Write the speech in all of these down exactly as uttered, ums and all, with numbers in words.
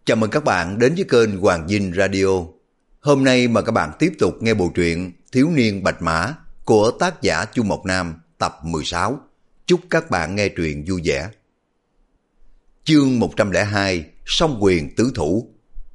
Chào mừng các bạn đến với kênh Hoàng Dinh Radio. Hôm nay mời các bạn tiếp tục nghe bộ truyện Thiếu niên Bạch Mã của tác giả Chu Mộc Nam tập mười sáu. Chúc các bạn nghe truyện vui vẻ. Chương một trăm lẻ hai, Song quyền tứ thủ.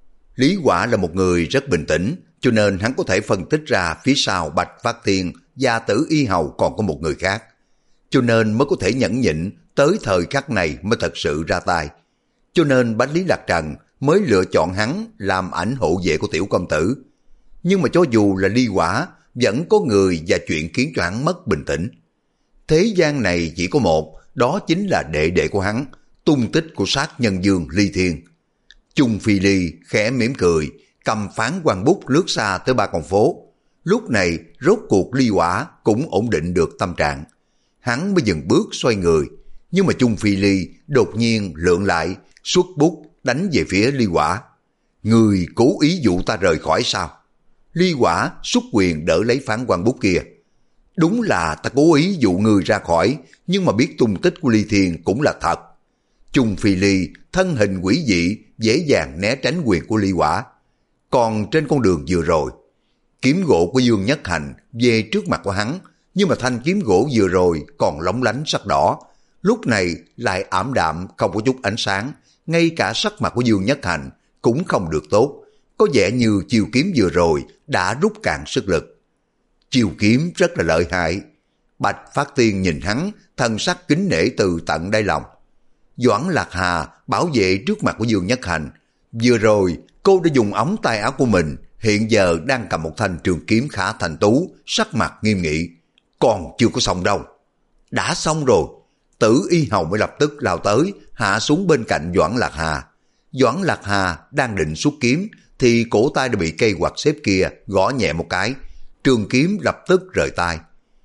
Lý Quả là một người rất bình tĩnh, cho nên hắn có thể phân tích ra phía sau Bạch Phát Thiên và Tử Y Hầu còn có một người khác. Cho nên mới có thể nhẫn nhịn tới thời khắc này mới thật sự ra tay. Cho nên Bách Lý Lạc Trần mới lựa chọn hắn làm ảnh hộ vệ của tiểu công tử. Nhưng mà cho dù là Lý Quả, vẫn có người và chuyện khiến cho hắn mất bình tĩnh. Thế gian này chỉ có một, đó chính là đệ đệ của hắn, tung tích của sát nhân dương Ly Thiên. Chung Phi Ly khẽ mỉm cười, cầm phán quan bút lướt xa tới ba con phố. Lúc này rốt cuộc Lý Quả cũng ổn định được tâm trạng. Hắn mới dừng bước xoay người, nhưng mà Chung Phi Ly đột nhiên lượn lại, xuất bút đánh về phía Lý Quả. Người cố ý dụ ta rời khỏi sao? Lý Quả xuất quyền đỡ lấy phán quan bút kia. Đúng là ta cố ý dụ người ra khỏi, nhưng mà biết tung tích của Ly Thiên cũng là thật. Chung Phi Ly thân hình quỷ dị, dễ dàng né tránh quyền của Lý Quả. Còn trên con đường vừa rồi, kiếm gỗ của Dương Nhất Hành về trước mặt của hắn, nhưng mà thanh kiếm gỗ vừa rồi còn lóng lánh sắc đỏ, lúc này lại ảm đạm không có chút ánh sáng, ngay cả sắc mặt của Dương Nhất Hành cũng không được tốt, có vẻ như chiêu kiếm vừa rồi đã rút cạn sức lực. Chiêu kiếm rất là lợi hại. Bạch Phát Tiên nhìn hắn, thần sắc kính nể từ tận đáy lòng. Doãn Lạc Hà bảo vệ trước mặt của Dương Nhất Hành, vừa rồi cô đã dùng ống tay áo của mình, hiện giờ đang cầm một thanh trường kiếm khá thành tú, sắc mặt nghiêm nghị. Còn chưa có xong đâu. Đã xong rồi. Tử Y Hầu mới lập tức lao tới, hạ xuống bên cạnh Doãn Lạc Hà. Doãn Lạc Hà đang định xuất kiếm, thì cổ tay đã bị cây quạt xếp kia gõ nhẹ một cái, trường kiếm lập tức rời tay.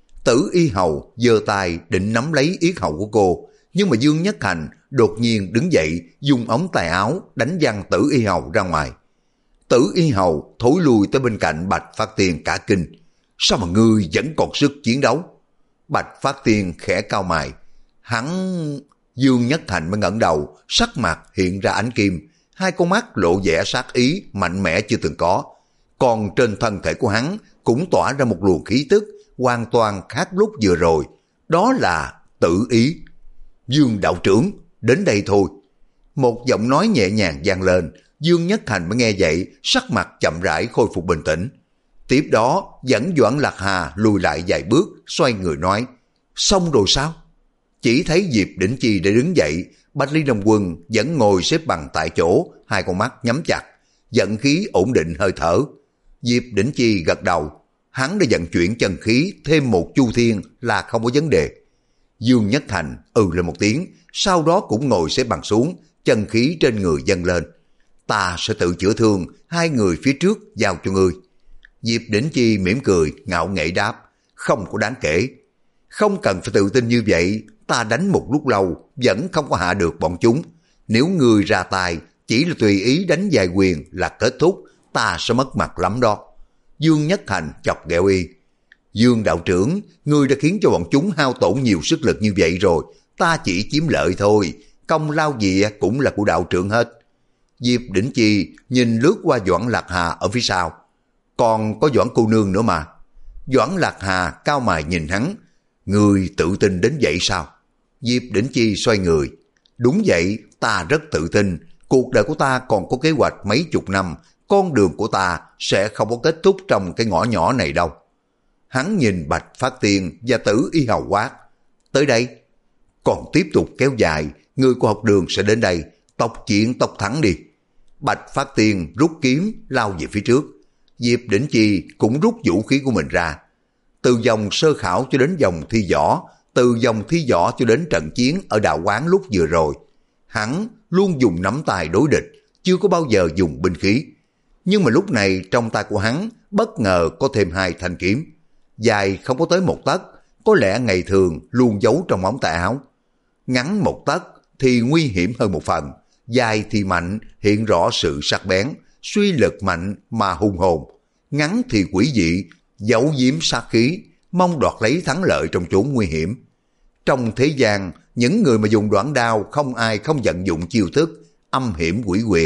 Tử Y Hầu giơ tay định nắm lấy yết hầu của cô, nhưng mà Dương Nhất Hành đột nhiên đứng dậy, dùng ống tay áo đánh văng Tử Y Hầu ra ngoài. Tử Y Hầu thối lui tới bên cạnh Bạch Phát Tiên cả kinh. Sao mà ngươi vẫn còn sức chiến đấu? Bạch Phát Tiên khẽ cau mày. Hắn... Dương Nhất Thành mới ngẩng đầu, sắc mặt hiện ra ánh kim, hai con mắt lộ vẻ sát ý mạnh mẽ chưa từng có. Còn trên thân thể của hắn cũng tỏa ra một luồng khí tức hoàn toàn khác lúc vừa rồi, đó là tử ý. Dương đạo trưởng, đến đây thôi. Một giọng nói nhẹ nhàng vang lên, Dương Nhất Thành mới nghe vậy, sắc mặt chậm rãi khôi phục bình tĩnh. Tiếp đó dẫn Doãn Lạc Hà lùi lại vài bước, xoay người nói, xong rồi sao? Chỉ thấy Diệp Đỉnh Chi đã đứng dậy, Bách Lý Đông Quân vẫn ngồi xếp bằng tại chỗ, hai con mắt nhắm chặt, vận khí ổn định hơi thở. Diệp Đỉnh Chi gật đầu, hắn đã vận chuyển chân khí thêm một chu thiên là không có vấn đề. Dương Nhất Thành ừ lên một tiếng, sau đó cũng ngồi xếp bằng xuống, chân khí trên người dâng lên. Ta sẽ tự chữa thương, hai người phía trước giao cho ngươi. Diệp Đỉnh Chi mỉm cười, ngạo nghễ đáp, không có đáng kể. Không cần phải tự tin như vậy, ta đánh một lúc lâu, vẫn không có hạ được bọn chúng. Nếu ngươi ra tay, chỉ là tùy ý đánh vài quyền là kết thúc, ta sẽ mất mặt lắm đó. Dương Nhất Thành chọc ghẹo y. Dương đạo trưởng, ngươi đã khiến cho bọn chúng hao tổn nhiều sức lực như vậy rồi, ta chỉ chiếm lợi thôi, công lao gì cũng là của đạo trưởng hết. Diệp Đỉnh Chi nhìn lướt qua Doãn Lạc Hà ở phía sau. Còn có Doãn cô nương nữa mà. Doãn Lạc Hà cao mày nhìn hắn. Ngươi tự tin đến vậy sao? Diệp Đỉnh Chi xoay người. Đúng vậy, ta rất tự tin. Cuộc đời của ta còn có kế hoạch mấy chục năm. Con đường của ta sẽ không có kết thúc trong cái ngõ nhỏ này đâu. Hắn nhìn Bạch Phát Tiên và Tử Y Hầu quát. Tới đây. Còn tiếp tục kéo dài, người của học đường sẽ đến đây. Tốc chiến tốc thắng đi. Bạch Phát Tiên rút kiếm lao về phía trước. Diệp Đỉnh Chi cũng rút vũ khí của mình ra. Từ vòng sơ khảo cho đến vòng thi võ, từ vòng thi võ cho đến trận chiến ở đạo quán lúc vừa rồi, hắn luôn dùng nắm tay đối địch, chưa có bao giờ dùng binh khí. Nhưng mà lúc này trong tay của hắn bất ngờ có thêm hai thanh kiếm, dài không có tới một tấc, có lẽ ngày thường luôn giấu trong ống tay áo. Ngắn một tấc thì nguy hiểm hơn một phần, dài thì mạnh, hiện rõ sự sắc bén, suy lực mạnh mà hùng hồn. Ngắn thì quỷ dị, giấu giếm sát khí, mong đoạt lấy thắng lợi trong chốn nguy hiểm. Trong thế gian, những người mà dùng đoạn đao không ai không vận dụng chiêu thức âm hiểm quỷ quyệt,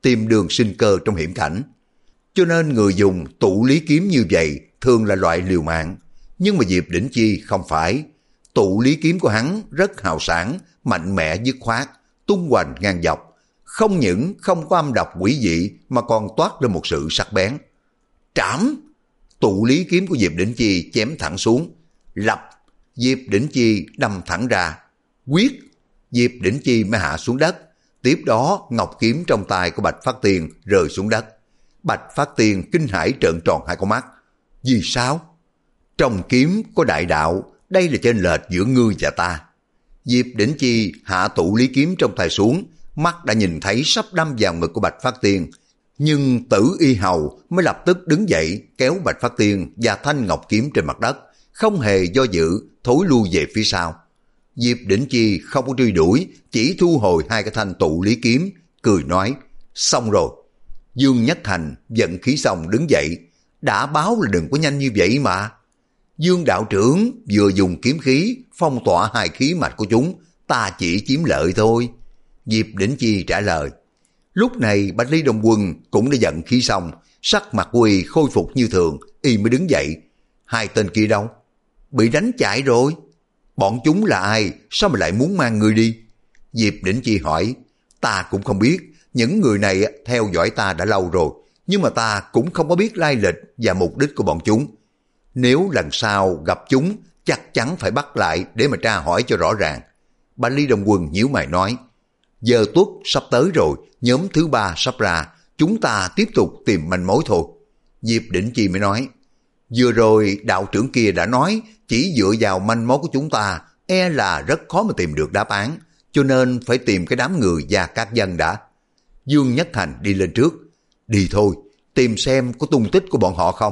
tìm đường sinh cơ trong hiểm cảnh. Cho nên người dùng tụ lý kiếm như vậy thường là loại liều mạng. Nhưng mà Diệp Đỉnh Chi không phải. Tụ lý kiếm của hắn rất hào sảng, mạnh mẽ dứt khoát, tung hoành ngang dọc. Không những không có âm độc quỷ dị mà còn toát lên một sự sắc bén. Trảm! Tụ lý kiếm của Diệp Đỉnh Chi chém thẳng xuống. Lập! Diệp Đỉnh Chi đâm thẳng ra. Quyết! Diệp Đỉnh Chi mới hạ xuống đất. Tiếp đó ngọc kiếm trong tay của Bạch Phát Tiên rơi xuống đất. Bạch Phát Tiên kinh hãi trợn tròn hai con mắt. Vì sao? Trong kiếm có đại đạo, đây là chênh lệch giữa ngươi và ta. Diệp Đỉnh Chi hạ tụ lý kiếm trong tay xuống, mắt đã nhìn thấy sắp đâm vào ngực của Bạch Phát Tiên. Nhưng Tử Y Hầu mới lập tức đứng dậy kéo Bạch Phát Tiên và thanh ngọc kiếm trên mặt đất, không hề do dự thối lui về phía sau. Diệp Đỉnh Chi không có truy đuổi, chỉ thu hồi hai cái thanh tụ lý kiếm, cười nói, xong rồi. Dương Nhất Thành giận khí xong đứng dậy, đã báo là đừng có nhanh như vậy mà. Dương đạo trưởng vừa dùng kiếm khí phong tỏa hai khí mạch của chúng, ta chỉ chiếm lợi thôi. Diệp Đỉnh Chi trả lời. Lúc này Bạch Lý Đông Quân cũng đã giận khí xong, sắc mặt quỳ khôi phục như thường, y mới đứng dậy. Hai tên kia đâu? Bị đánh chạy rồi. Bọn chúng là ai? Sao mà lại muốn mang người đi? Diệp Đỉnh Chi hỏi. Ta cũng không biết, những người này theo dõi ta đã lâu rồi, nhưng mà ta cũng không có biết lai lịch và mục đích của bọn chúng. Nếu lần sau gặp chúng, chắc chắn phải bắt lại để mà tra hỏi cho rõ ràng. Bạch Lý Đông Quân nhíu mày nói. Giờ tuất sắp tới rồi, nhóm thứ ba sắp ra, chúng ta tiếp tục tìm manh mối thôi. Diệp Đỉnh Chi mới nói. Vừa rồi đạo trưởng kia đã nói, chỉ dựa vào manh mối của chúng ta, e là rất khó mà tìm được đáp án, cho nên phải tìm cái đám người Gia Cát Dân đã. Dương Nhất Thành đi lên trước. Đi thôi, tìm xem có tung tích của bọn họ không.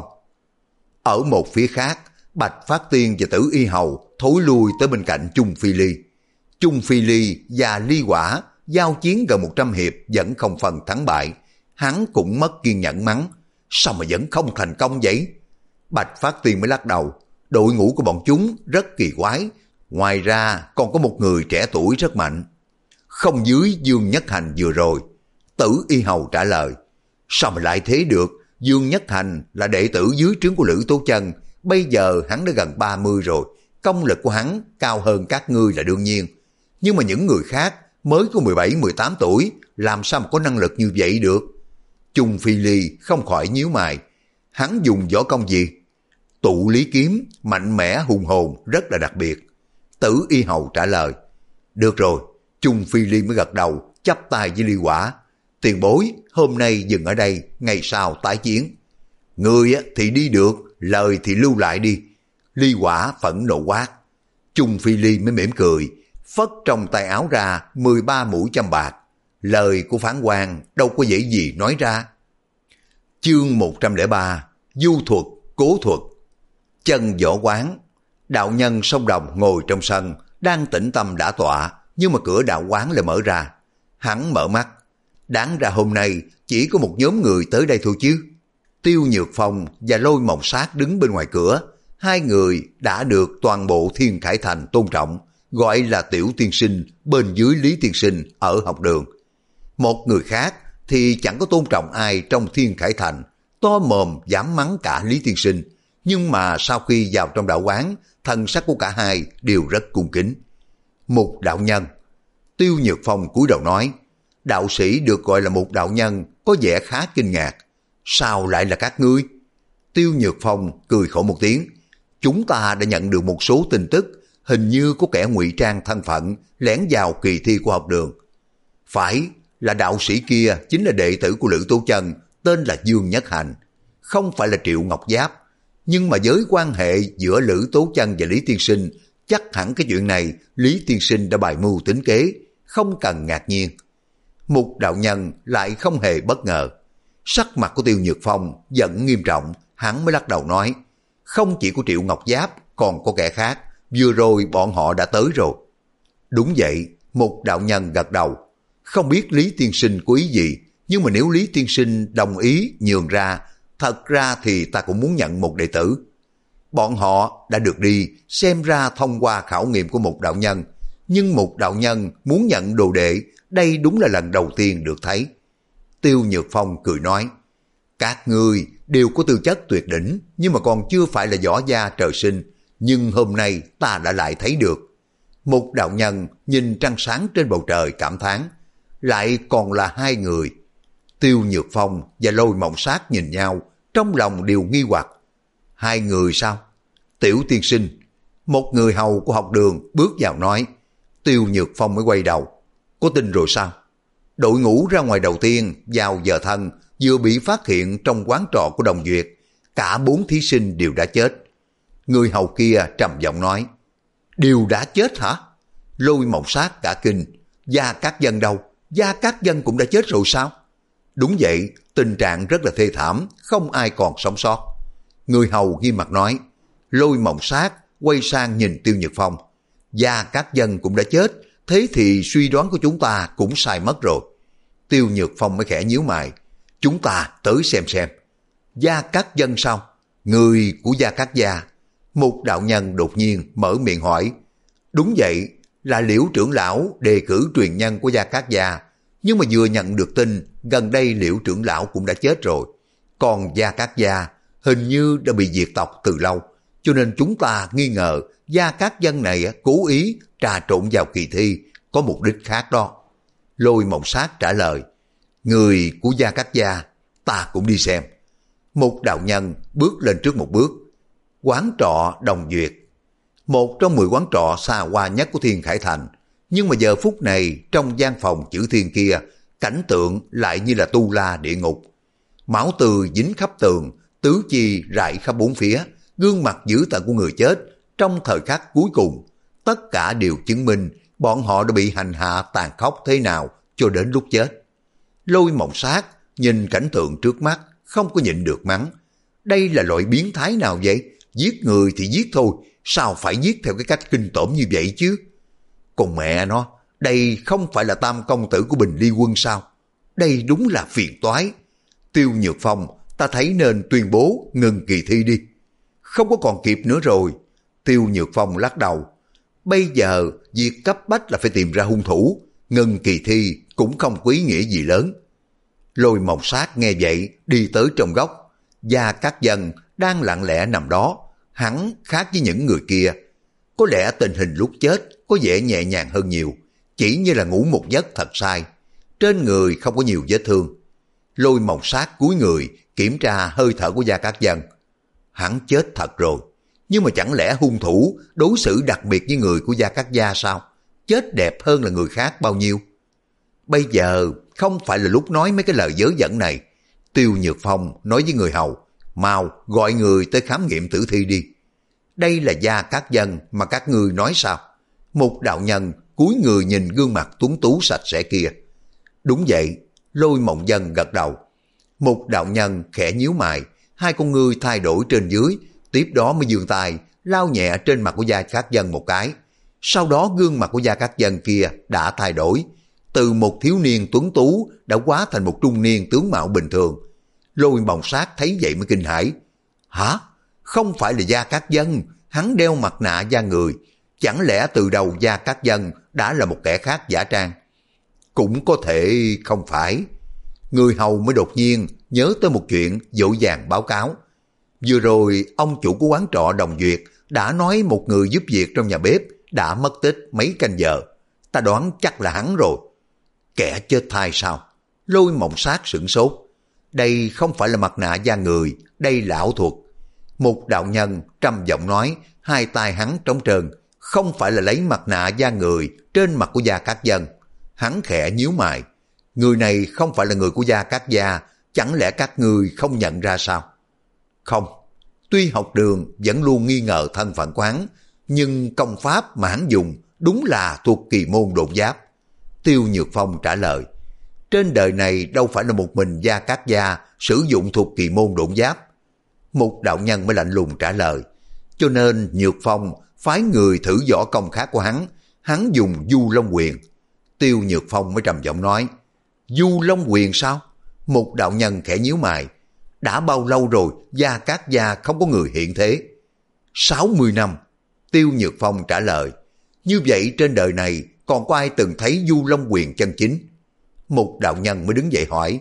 Ở một phía khác, Bạch Phát Tiên và Tử Y Hầu thối lui tới bên cạnh Chung Phi Ly. Chung Phi Ly và Ly Quả giao chiến gần một trăm hiệp vẫn không phần thắng bại. Hắn cũng mất kiên nhẫn mắng. Sao mà vẫn không thành công vậy? Bạch Phát Tiên mới lắc đầu. Đội ngũ của bọn chúng rất kỳ quái. Ngoài ra còn có một người trẻ tuổi rất mạnh. Không dưới Dương Nhất Hành vừa rồi. Tử Y Hầu trả lời. Sao mà lại thế được? Dương Nhất Hành là đệ tử dưới trướng của Lữ Tố Chân. Bây giờ hắn đã gần ba mươi rồi. Công lực của hắn cao hơn các ngươi là đương nhiên. Nhưng mà những người khác mới có mười bảy mười tám tuổi, làm sao mà có năng lực như vậy được? Chung Phi Ly không khỏi nhíu mày. Hắn dùng võ công gì? Tụ lý kiếm, mạnh mẽ hùng hồn, rất là đặc biệt. Tử Y Hầu trả lời. Được rồi, Chung Phi Ly mới gật đầu, chắp tay với Ly Quả. Tiền bối, hôm nay dừng ở đây, ngày sau tái chiến. Người thì đi được, lời thì lưu lại đi. Ly Quả phẫn nộ quát. Chung Phi Ly mới mỉm cười, phất trong tay áo ra mười ba mũi châm bạc. Lời của phán quan đâu có dễ gì nói ra. Chương một trăm lẻ ba, du thuật, cố thuật. Chân võ quán. Đạo nhân sông Đồng ngồi trong sân, đang tĩnh tâm đả tọa, nhưng mà cửa đạo quán lại mở ra. Hắn mở mắt. Đáng ra hôm nay chỉ có một nhóm người tới đây thôi chứ. Tiêu Nhược Phong và Lôi Mộng Sát đứng bên ngoài cửa. Hai người đã được toàn bộ Thiên Khải Thành tôn trọng, gọi là Tiểu Tiên Sinh bên dưới Lý Tiên Sinh ở học đường. Một người khác thì chẳng có tôn trọng ai trong Thiên Khải Thành, to mồm dám mắng cả Lý Tiên Sinh. Nhưng mà sau khi vào trong đạo quán, thần sắc của cả hai đều rất cung kính. Mục đạo nhân. Tiêu Nhược Phong cúi đầu nói. Đạo sĩ được gọi là Mục đạo nhân có vẻ khá kinh ngạc. Sao lại là các ngươi? Tiêu Nhược Phong cười khổ một tiếng. Chúng ta đã nhận được một số tin tức, hình như có kẻ ngụy trang thân phận lẻn vào kỳ thi của học đường. Phải, là đạo sĩ kia chính là đệ tử của Lữ Tố Chân, tên là Dương Nhất Hành, không phải là Triệu Ngọc Giáp. Nhưng mà với quan hệ giữa Lữ Tố Chân và Lý Tiên Sinh, chắc hẳn cái chuyện này Lý Tiên Sinh đã bài mưu tính kế, không cần ngạc nhiên. Mục đạo nhân lại không hề bất ngờ. Sắc mặt của Tiêu Nhược Phong giận nghiêm trọng, hắn mới lắc đầu nói, không chỉ có Triệu Ngọc Giáp, còn có kẻ khác, vừa rồi bọn họ đã tới rồi. Đúng vậy, Mục đạo nhân gật đầu. Không biết Lý Tiên Sinh có ý gì, nhưng mà nếu Lý Tiên Sinh đồng ý nhường ra, thật ra thì ta cũng muốn nhận một đệ tử. Bọn họ đã được đi, xem ra thông qua khảo nghiệm của Mục đạo nhân, nhưng Mục đạo nhân muốn nhận đồ đệ, đây đúng là lần đầu tiên được thấy. Tiêu Nhược Phong cười nói, các ngươi đều có tư chất tuyệt đỉnh, nhưng mà còn chưa phải là võ gia trời sinh, nhưng hôm nay ta đã lại thấy được. Một đạo nhân nhìn trăng sáng trên bầu trời cảm thán, lại còn là hai người. Tiêu Nhược Phong và Lôi Mộng Sát nhìn nhau, trong lòng đều nghi hoặc. Hai người sao? Tiểu tiên sinh. Một người hầu của học đường bước vào nói. Tiêu Nhược Phong mới quay đầu. Có tin rồi sao? Đội ngũ ra ngoài đầu tiên vào giờ thân vừa bị phát hiện trong quán trọ của Đồng Duyệt. Cả bốn thí sinh đều đã chết. Người hầu kia trầm giọng nói. Đều đã chết hả? Lôi Mộng Sát cả kinh. Gia Cát Dân đâu? Gia Cát Dân cũng đã chết rồi sao? Đúng vậy, tình trạng rất là thê thảm, không ai còn sống sót. Người hầu nghiêm mặt nói. Lôi Mộng Sát quay sang nhìn Tiêu Nhược Phong. Gia Cát Dân cũng đã chết, thế thì suy đoán của chúng ta cũng sai mất rồi. Tiêu Nhược Phong mới khẽ nhíu mày. Chúng ta tới xem xem. Gia Cát Dân sao? Người của Gia Cát Gia. Một đạo nhân đột nhiên mở miệng hỏi. Đúng vậy, là Liễu trưởng lão đề cử truyền nhân của Gia Cát Gia. Nhưng mà vừa nhận được tin, gần đây Liễu trưởng lão cũng đã chết rồi. Còn Gia Cát Gia hình như đã bị diệt tộc từ lâu. Cho nên chúng ta nghi ngờ Gia Cát Dân này cố ý trà trộn vào kỳ thi, có mục đích khác đó. Lôi Mộng Sát trả lời. Người của Gia Cát Gia, ta cũng đi xem. Một đạo nhân bước lên trước một bước. Quán trọ Đồng Duyệt. Một trong mười quán trọ xa hoa nhất của Thiên Khải Thành. Nhưng mà giờ phút này trong gian phòng chữ thiên kia, cảnh tượng lại như là tu la địa ngục. Máu tươi dính khắp tường, tứ chi rải khắp bốn phía, gương mặt dữ tợn của người chết trong thời khắc cuối cùng. Tất cả đều chứng minh bọn họ đã bị hành hạ tàn khốc thế nào cho đến lúc chết. Lôi Mộng Sát nhìn cảnh tượng trước mắt không có nhịn được mắng. Đây là loại biến thái nào vậy? Giết người thì giết thôi, sao phải giết theo cái cách kinh tởm như vậy chứ? Còn mẹ nó, đây không phải là tam công tử của Bình Ly Quân sao? Đây đúng là phiền toái. Tiêu Nhược Phong, ta thấy nên tuyên bố ngừng kỳ thi đi. Không có còn kịp nữa rồi. Tiêu Nhược Phong lắc đầu. Bây giờ, việc cấp bách là phải tìm ra hung thủ. Ngừng kỳ thi cũng không có ý nghĩa gì lớn. Lôi Mộng Sát nghe vậy, đi tới trong góc. Gia Cát Dân đang lặng lẽ nằm đó. Hắn khác với những người kia. Có lẽ tình hình lúc chết có vẻ nhẹ nhàng hơn nhiều. Chỉ như là ngủ một giấc thật sai. Trên người không có nhiều vết thương. Lôi Mộng Sát cúi người, kiểm tra hơi thở của Gia Cát Dân. Hắn chết thật rồi. Nhưng mà chẳng lẽ hung thủ đối xử đặc biệt với người của Gia Cát Gia sao? Chết đẹp hơn là người khác bao nhiêu? Bây giờ không phải là lúc nói mấy cái lời dớ dẫn này. Tiêu Nhược Phong nói với người hầu. Mau gọi người tới khám nghiệm tử thi đi. Đây là Gia Cát Dân mà các ngươi nói sao? Một đạo nhân cúi người nhìn gương mặt tuấn tú sạch sẽ kia. Đúng vậy. Lôi Mộng Dân gật đầu. Một đạo nhân khẽ nhíu mày, hai con ngươi thay đổi trên dưới, tiếp đó mới giương tay lao nhẹ trên mặt của Gia Cát Dân một cái. Sau đó gương mặt của Gia Cát Dân kia đã thay đổi, từ một thiếu niên tuấn tú đã hóa thành một trung niên tướng mạo bình thường. Lôi Mộng Sát thấy vậy mới kinh hãi. Hả? Không phải là Gia Cát Dân, hắn đeo mặt nạ da người. Chẳng lẽ từ đầu Gia Cát Dân đã là một kẻ khác giả trang? Cũng có thể không phải. Người hầu mới đột nhiên nhớ tới một chuyện, vội vàng báo cáo. Vừa rồi ông chủ của quán trọ Đồng Duyệt đã nói một người giúp việc trong nhà bếp đã mất tích mấy canh giờ. Ta đoán chắc là hắn rồi. Kẻ chết thai sao? Lôi Mộng Sát sửng sốt. Đây không phải là mặt nạ da người, đây là ảo thuật. Một đạo nhân trầm giọng nói, hai tay hắn trống trơn, không phải là lấy mặt nạ da người trên mặt của Gia Cát Dân. Hắn khẽ nhíu mày. Người này không phải là người của Gia Cát Gia, chẳng lẽ các ngươi không nhận ra sao? Không, tuy học đường vẫn luôn nghi ngờ thân phận của hắn, nhưng công pháp mà hắn dùng đúng là thuộc kỳ môn độn giáp. Tiêu Nhược Phong trả lời. Trên đời này đâu phải là một mình Gia Cát Gia sử dụng thuộc kỳ môn độn giáp. Một đạo nhân mới lạnh lùng trả lời. Cho nên Nhược Phong phái người thử võ công khác của hắn, hắn dùng Du Long Quyền. Tiêu Nhược Phong mới trầm giọng nói. Du Long Quyền sao? Một đạo nhân khẽ nhíu mày. Đã bao lâu rồi Gia Cát Gia không có người hiện thế? sáu mươi năm. Tiêu Nhược Phong trả lời. Như vậy trên đời này còn có ai từng thấy Du Long Quyền chân chính? Một đạo nhân mới đứng dậy hỏi.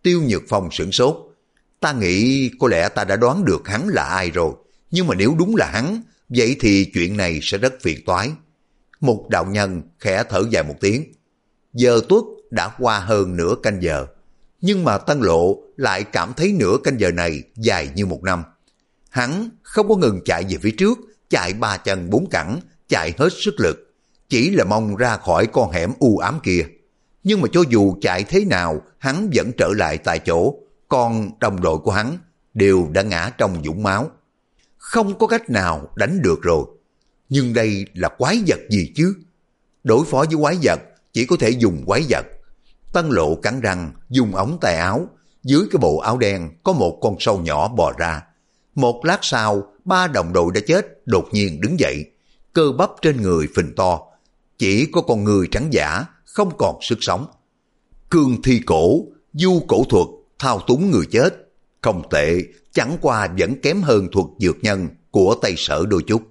Tiêu Nhược Phong sửng sốt. Ta nghĩ có lẽ ta đã đoán được hắn là ai rồi, nhưng mà nếu đúng là hắn, vậy thì chuyện này sẽ rất phiền toái. Một đạo nhân khẽ thở dài một tiếng. Giờ tuất đã qua hơn nửa canh giờ, nhưng mà Tân Lộ lại cảm thấy nửa canh giờ này dài như một năm. Hắn không có ngừng chạy về phía trước, chạy ba chân bốn cẳng, chạy hết sức lực, chỉ là mong ra khỏi con hẻm u ám kia. Nhưng mà cho dù chạy thế nào, hắn vẫn trở lại tại chỗ, còn đồng đội của hắn đều đã ngã trong vũng máu. Không có cách nào đánh được rồi. Nhưng đây là quái vật gì chứ? Đối phó với quái vật, chỉ có thể dùng quái vật. Tân Lộ cắn răng, dùng ống tay áo. Dưới cái bộ áo đen có một con sâu nhỏ bò ra. Một lát sau, ba đồng đội đã chết, đột nhiên đứng dậy. Cơ bắp trên người phình to. Chỉ có con người trắng giả, không còn sức sống. Cương thi cổ, du cổ thuật, thao túng người chết. Không tệ, chẳng qua vẫn kém hơn thuật dược nhân của Tây Sở đôi chút.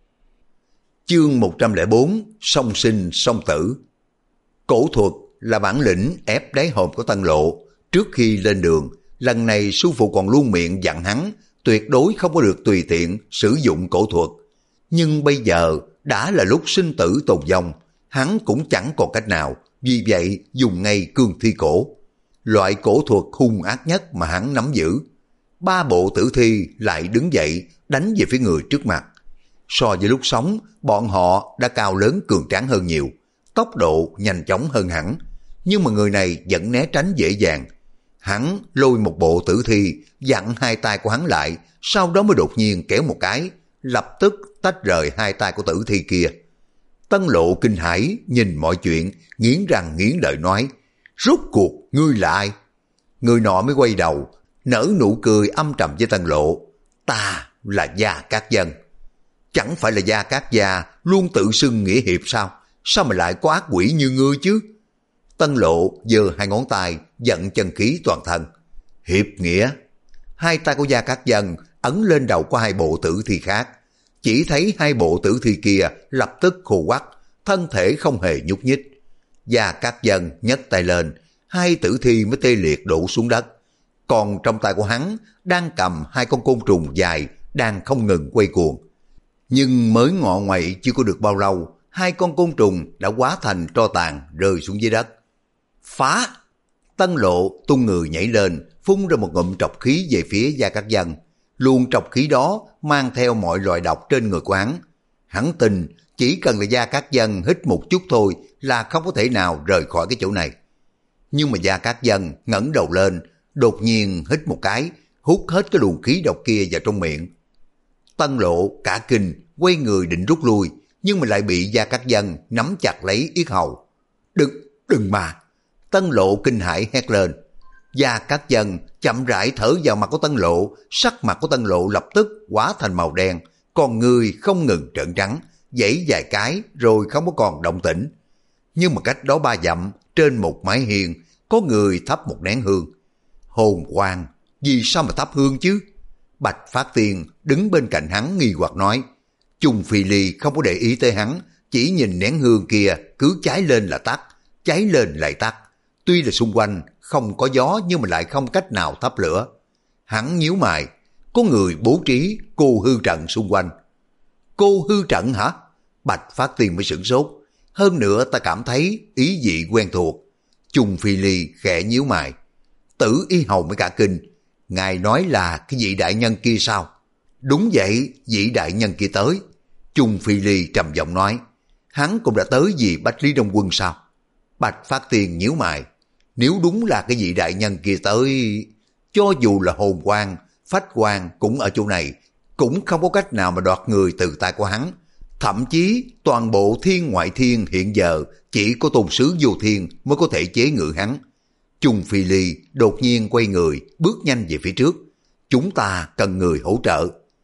Chương một trăm lẻ bốn, song sinh song tử. Cổ thuật là bản lĩnh ép đáy hòm của Tân Lộ. Trước khi lên đường, lần này sư phụ còn luôn miệng dặn hắn tuyệt đối không có được tùy tiện sử dụng cổ thuật. Nhưng bây giờ đã là lúc sinh tử tồn vong, hắn cũng chẳng còn cách nào, vì vậy dùng ngay cương thi cổ. Loại cổ thuật hung ác nhất mà hắn nắm giữ. Ba bộ tử thi lại đứng dậy đánh về phía người trước mặt. So với lúc sống, bọn họ đã cao lớn cường tráng hơn nhiều, tốc độ nhanh chóng hơn hẳn, nhưng mà người này vẫn né tránh dễ dàng. Hắn lôi một bộ tử thi, dặn hai tay của hắn lại, sau đó mới đột nhiên kéo một cái, lập tức tách rời hai tay của tử thi kia. Tân Lộ kinh hãi nhìn mọi chuyện, nghiến răng nghiến lợi nói, rốt cuộc ngươi là ai? Người nọ mới quay đầu, nở nụ cười âm trầm với Tân Lộ, ta là Gia Cát Dân. Chẳng phải là Gia Cát gia luôn tự xưng nghĩa hiệp sao? Sao mà lại có ác quỷ như ngươi chứ? Tân Lộ giơ hai ngón tay, giận chân khí toàn thân. Hiệp nghĩa? Hai tay của Gia Cát Dân ấn lên đầu của hai bộ tử thi khác. Chỉ thấy hai bộ tử thi kia lập tức khô quắt, thân thể không hề nhúc nhích. Gia Cát Dân nhấc tay lên, hai tử thi mới tê liệt đổ xuống đất. Còn trong tay của hắn đang cầm hai con côn trùng dài đang không ngừng quay cuồng. Nhưng mới ngọ ngoậy chưa có được bao lâu, hai con côn trùng đã hóa thành tro tàn rơi xuống dưới đất. Phá! Tân Lộ tung người nhảy lên, phun ra một ngụm trọc khí về phía Gia Cát Dân. Luồng trọc khí đó mang theo mọi loại độc trên người của hắn. Hắn tin chỉ cần là Gia Cát Dân hít một chút thôi là không có thể nào rời khỏi cái chỗ này. Nhưng mà Gia Cát Dân ngẩng đầu lên, đột nhiên hít một cái, hút hết cái luồng khí độc kia vào trong miệng. Tân Lộ cả kinh, quay người định rút lui, nhưng mà lại bị Gia Cát Dân nắm chặt lấy yết hầu. Đừng, đừng mà! Tân Lộ kinh hãi hét lên. Gia Cát Dân chậm rãi thở vào mặt của Tân Lộ, sắc mặt của Tân Lộ lập tức hóa thành màu đen, còn người không ngừng trợn trắng, giãy vài cái rồi không có còn động tĩnh. Nhưng mà cách đó ba dặm, trên một mái hiên, có người thắp một nén hương. Hồn quang, vì sao mà thắp hương chứ? Bạch Phát Tiên đứng bên cạnh hắn nghi hoặc nói. Chung Phi Ly không có để ý tới hắn, chỉ nhìn nén hương kia cứ cháy lên là tắt, cháy lên lại tắt. Tuy là xung quanh không có gió nhưng mà lại không cách nào thắp lửa. Hắn nhíu mày, có người bố trí cô hư trận xung quanh. Cô hư trận hả? Bạch Phát Tiên mới sửng sốt. Hơn nữa ta cảm thấy ý vị quen thuộc. Chung Phi Ly khẽ nhíu mày. Tử Y Hầu mới cả kinh. Ngài nói là cái vị đại nhân kia sao? Đúng vậy, vị đại nhân kia tới. Chung Phi Ly trầm giọng nói. Hắn cũng đã tới vì Bách Lý Đông Quân sao? Bạch Phát Tiên nhíu mày. Nếu đúng là cái vị đại nhân kia tới, cho dù là hồn quang, phách quang cũng ở chỗ này, cũng không có cách nào mà đoạt người từ tay của hắn. Thậm chí toàn bộ thiên ngoại thiên hiện giờ chỉ có tôn sứ vô thiên mới có thể chế ngự hắn. Chung Phi Ly đột nhiên quay người, bước nhanh về phía trước. Chúng ta cần người hỗ trợ.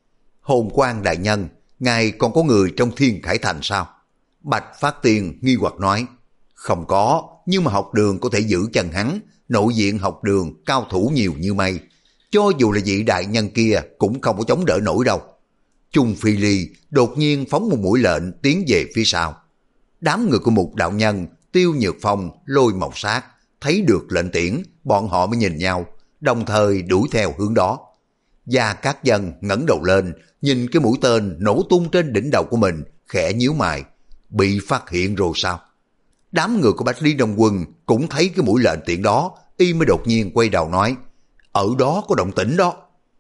Hồn quang đại nhân, ngài còn có người trong Thiên Khải Thành sao? Bạch Phát Tiên nghi hoặc nói. Không có, nhưng mà học đường có thể giữ chân hắn. Nội diện học đường cao thủ nhiều như mây. Cho dù là vị đại nhân kia cũng không có chống đỡ nổi đâu. Chung Phi Ly đột nhiên phóng một mũi lệnh tiến về phía sau. Đám người của một đạo nhân, Tiêu Nhược Phong, Lôi Mộc Sát, thấy được lệnh tiễn, bọn họ mới nhìn nhau, đồng thời đuổi theo hướng đó. Gia Cát Dân ngẩng đầu lên, nhìn cái mũi tên nổ tung trên đỉnh đầu của mình, khẽ nhíu mày. Bị phát hiện rồi sao? Đám người của Bách Lý Đông Quân cũng thấy cái mũi lệnh tiễn đó, y mới đột nhiên quay đầu nói, ở đó có động tĩnh đó.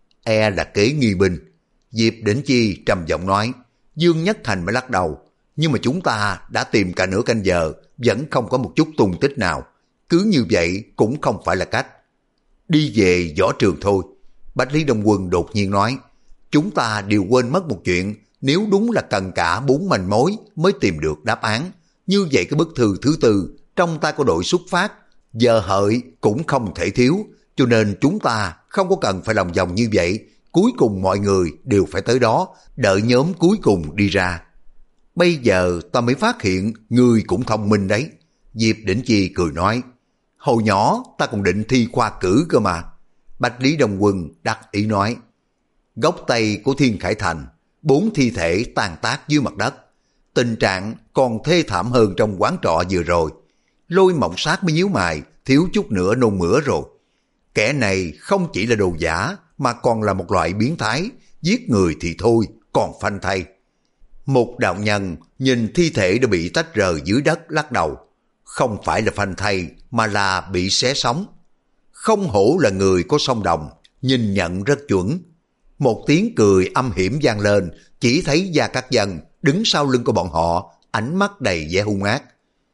E là kế nghi binh. Diệp Đỉnh Chi trầm giọng nói. Dương Nhất Thành mới lắc đầu, nhưng mà chúng ta đã tìm cả nửa canh giờ, vẫn không có một chút tung tích nào. Cứ như vậy cũng không phải là cách. Đi về võ trường thôi. Bách Lý Đông Quân đột nhiên nói, chúng ta đều quên mất một chuyện, nếu đúng là cần cả bốn manh mối mới tìm được đáp án. Như vậy cái bức thư thứ tư trong tay của đội xuất phát, giờ hợi cũng không thể thiếu, cho nên chúng ta không có cần phải lòng vòng như vậy. Cuối cùng mọi người đều phải tới đó, đợi nhóm cuối cùng đi ra. Bây giờ ta mới phát hiện người cũng thông minh đấy. Diệp Đỉnh Chi cười nói, hồi nhỏ ta còn định thi khoa cử cơ mà. Bách Lý Đông Quân đắc ý nói, góc tây của Thiên Khải Thành, bốn thi thể tàn tác dưới mặt đất. Tình trạng còn thê thảm hơn trong quán trọ vừa rồi. Lôi Mộng Sát mới nhíu mày, thiếu chút nữa nôn mửa rồi. Kẻ này không chỉ là đồ giả, mà còn là một loại biến thái, giết người thì thôi, còn phanh thay. Một đạo nhân nhìn thi thể đã bị tách rời dưới đất lắc đầu. Không phải là phanh thay, mà là bị xé sống. Không hổ là người có song đồng, nhìn nhận rất chuẩn. Một tiếng cười âm hiểm vang lên, chỉ thấy Gia Cát Dân đứng sau lưng của bọn họ, ánh mắt đầy vẻ hung ác.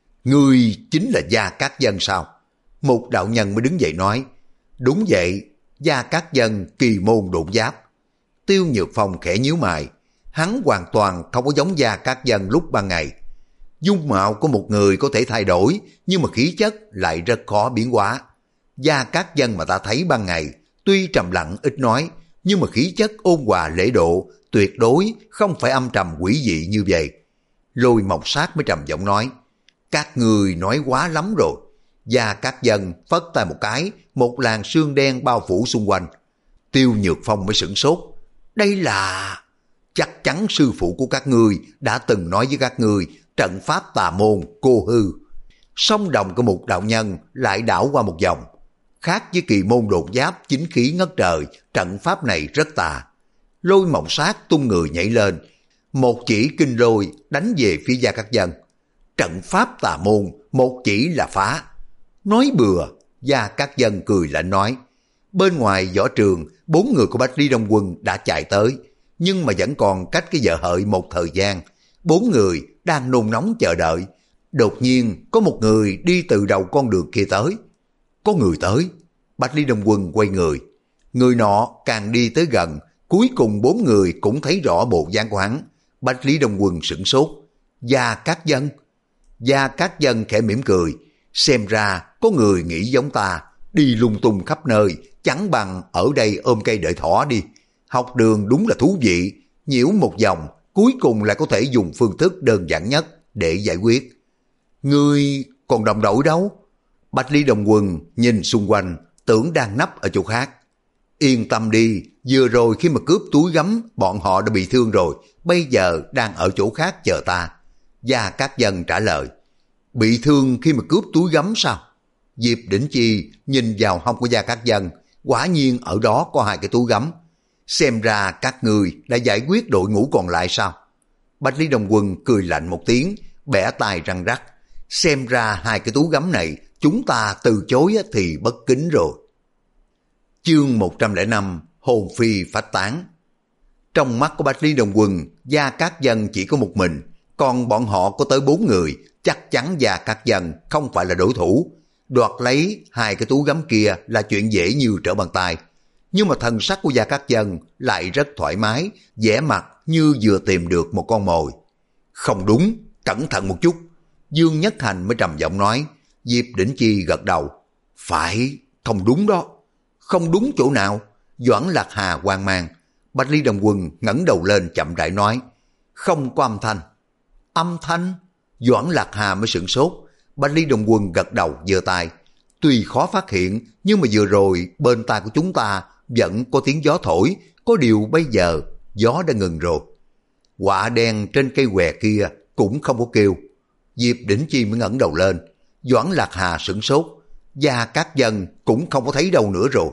Ngươi chính là Gia Cát Dân sao? Một đạo nhân mới đứng dậy nói, đúng vậy, Gia Cát Dân kỳ môn độn giáp. Tiêu Nhược Phong khẽ nhíu mày, hắn hoàn toàn không có giống Gia Cát Dân lúc ban ngày. Dung mạo của một người có thể thay đổi, nhưng mà khí chất lại rất khó biến hóa. Gia Cát Dân mà ta thấy ban ngày, tuy trầm lặng ít nói, nhưng mà khí chất ôn hòa lễ độ, tuyệt đối không phải âm trầm quỷ dị như vậy. Lôi Mộng Sát mới trầm giọng nói, các người nói quá lắm rồi. Gia Cát Dân phất tay một cái, một làn sương đen bao phủ xung quanh. Tiêu Nhược Phong mới sửng sốt. Đây là... Chắc chắn sư phụ của các ngươi đã từng nói với các ngươi trận pháp tà môn cô hư. Song đồng của một đạo nhân lại đảo qua một vòng. Khác với kỳ môn đột giáp chính khí ngất trời, trận pháp này rất tà. Lôi Mộng Sát tung người nhảy lên, một chỉ kinh lôi đánh về phía Gia Cát Dân. Trận pháp tà môn, một chỉ là phá. Nói bừa, Gia Cát Dân cười lạnh nói. Bên ngoài võ trường, bốn người của Bách Lý Đông Quân đã chạy tới, nhưng mà vẫn còn cách cái giờ hợi một thời gian. Bốn người đang nôn nóng chờ đợi. Đột nhiên có một người đi từ đầu con đường kia tới. Có người tới. Bách Lý Đông Quân quay người. Người nọ càng đi tới gần, cuối cùng bốn người cũng thấy rõ bộ dáng của hắn. Bách Lý Đông Quân sửng sốt. Gia Cát Dân. Gia Cát Dân khẽ mỉm cười. Xem ra có người nghĩ giống ta, đi lung tung khắp nơi, chẳng bằng ở đây ôm cây đợi thỏ đi. Học đường đúng là thú vị, nhiễu một vòng, cuối cùng lại có thể dùng phương thức đơn giản nhất để giải quyết. Ngươi còn đồng đội đâu? Bách Lý Đông Quân nhìn xung quanh, tưởng đang nấp ở chỗ khác. Yên tâm đi, vừa rồi khi mà cướp túi gấm, bọn họ đã bị thương rồi, bây giờ đang ở chỗ khác chờ ta. Gia Cát Dân trả lời. Bị thương khi mà cướp túi gấm sao? Diệp Đỉnh Chi nhìn vào hông của Gia Cát Dân, quả nhiên ở đó có hai cái túi gấm. Xem ra các người đã giải quyết đội ngũ còn lại sao? Bách Lý Đông Quân cười lạnh một tiếng, bẻ tay răng rắc. Xem ra hai cái túi gấm này chúng ta từ chối thì bất kính rồi. Chương một trăm lẻ năm, hồn phi phách tán. Trong mắt của Bách Lý Đông Quân, Gia Cát Dân chỉ có một mình, còn bọn họ có tới bốn người, chắc chắn Gia Cát Dân không phải là đối thủ. Đoạt lấy hai cái túi gấm kia là chuyện dễ như trở bàn tay. Nhưng mà thần sắc của Gia Cát Dân lại rất thoải mái, vẻ mặt như vừa tìm được một con mồi. Không đúng, cẩn thận một chút. Dương Nhất Thành mới trầm giọng nói. Diệp Đỉnh Chi gật đầu. Phải, không đúng đó. Không đúng chỗ nào? Doãn Lạc Hà hoang mang. Bách Lý Đông Quân ngẩng đầu lên chậm rãi nói. Không có âm thanh. Âm thanh? Doãn Lạc Hà mới sửng sốt. Bách Lý Đông Quân gật đầu giơ tay. Tuy khó phát hiện, nhưng mà vừa rồi bên tai của chúng ta vẫn có tiếng gió thổi, có điều bây giờ gió đã ngừng rồi. Quạ đen trên cây què kia cũng không có kêu. Diệp Đỉnh Chi mới ngẩng đầu lên. Doãn Lạc Hà sửng sốt. Gia Cát Dân cũng không có thấy đâu nữa rồi.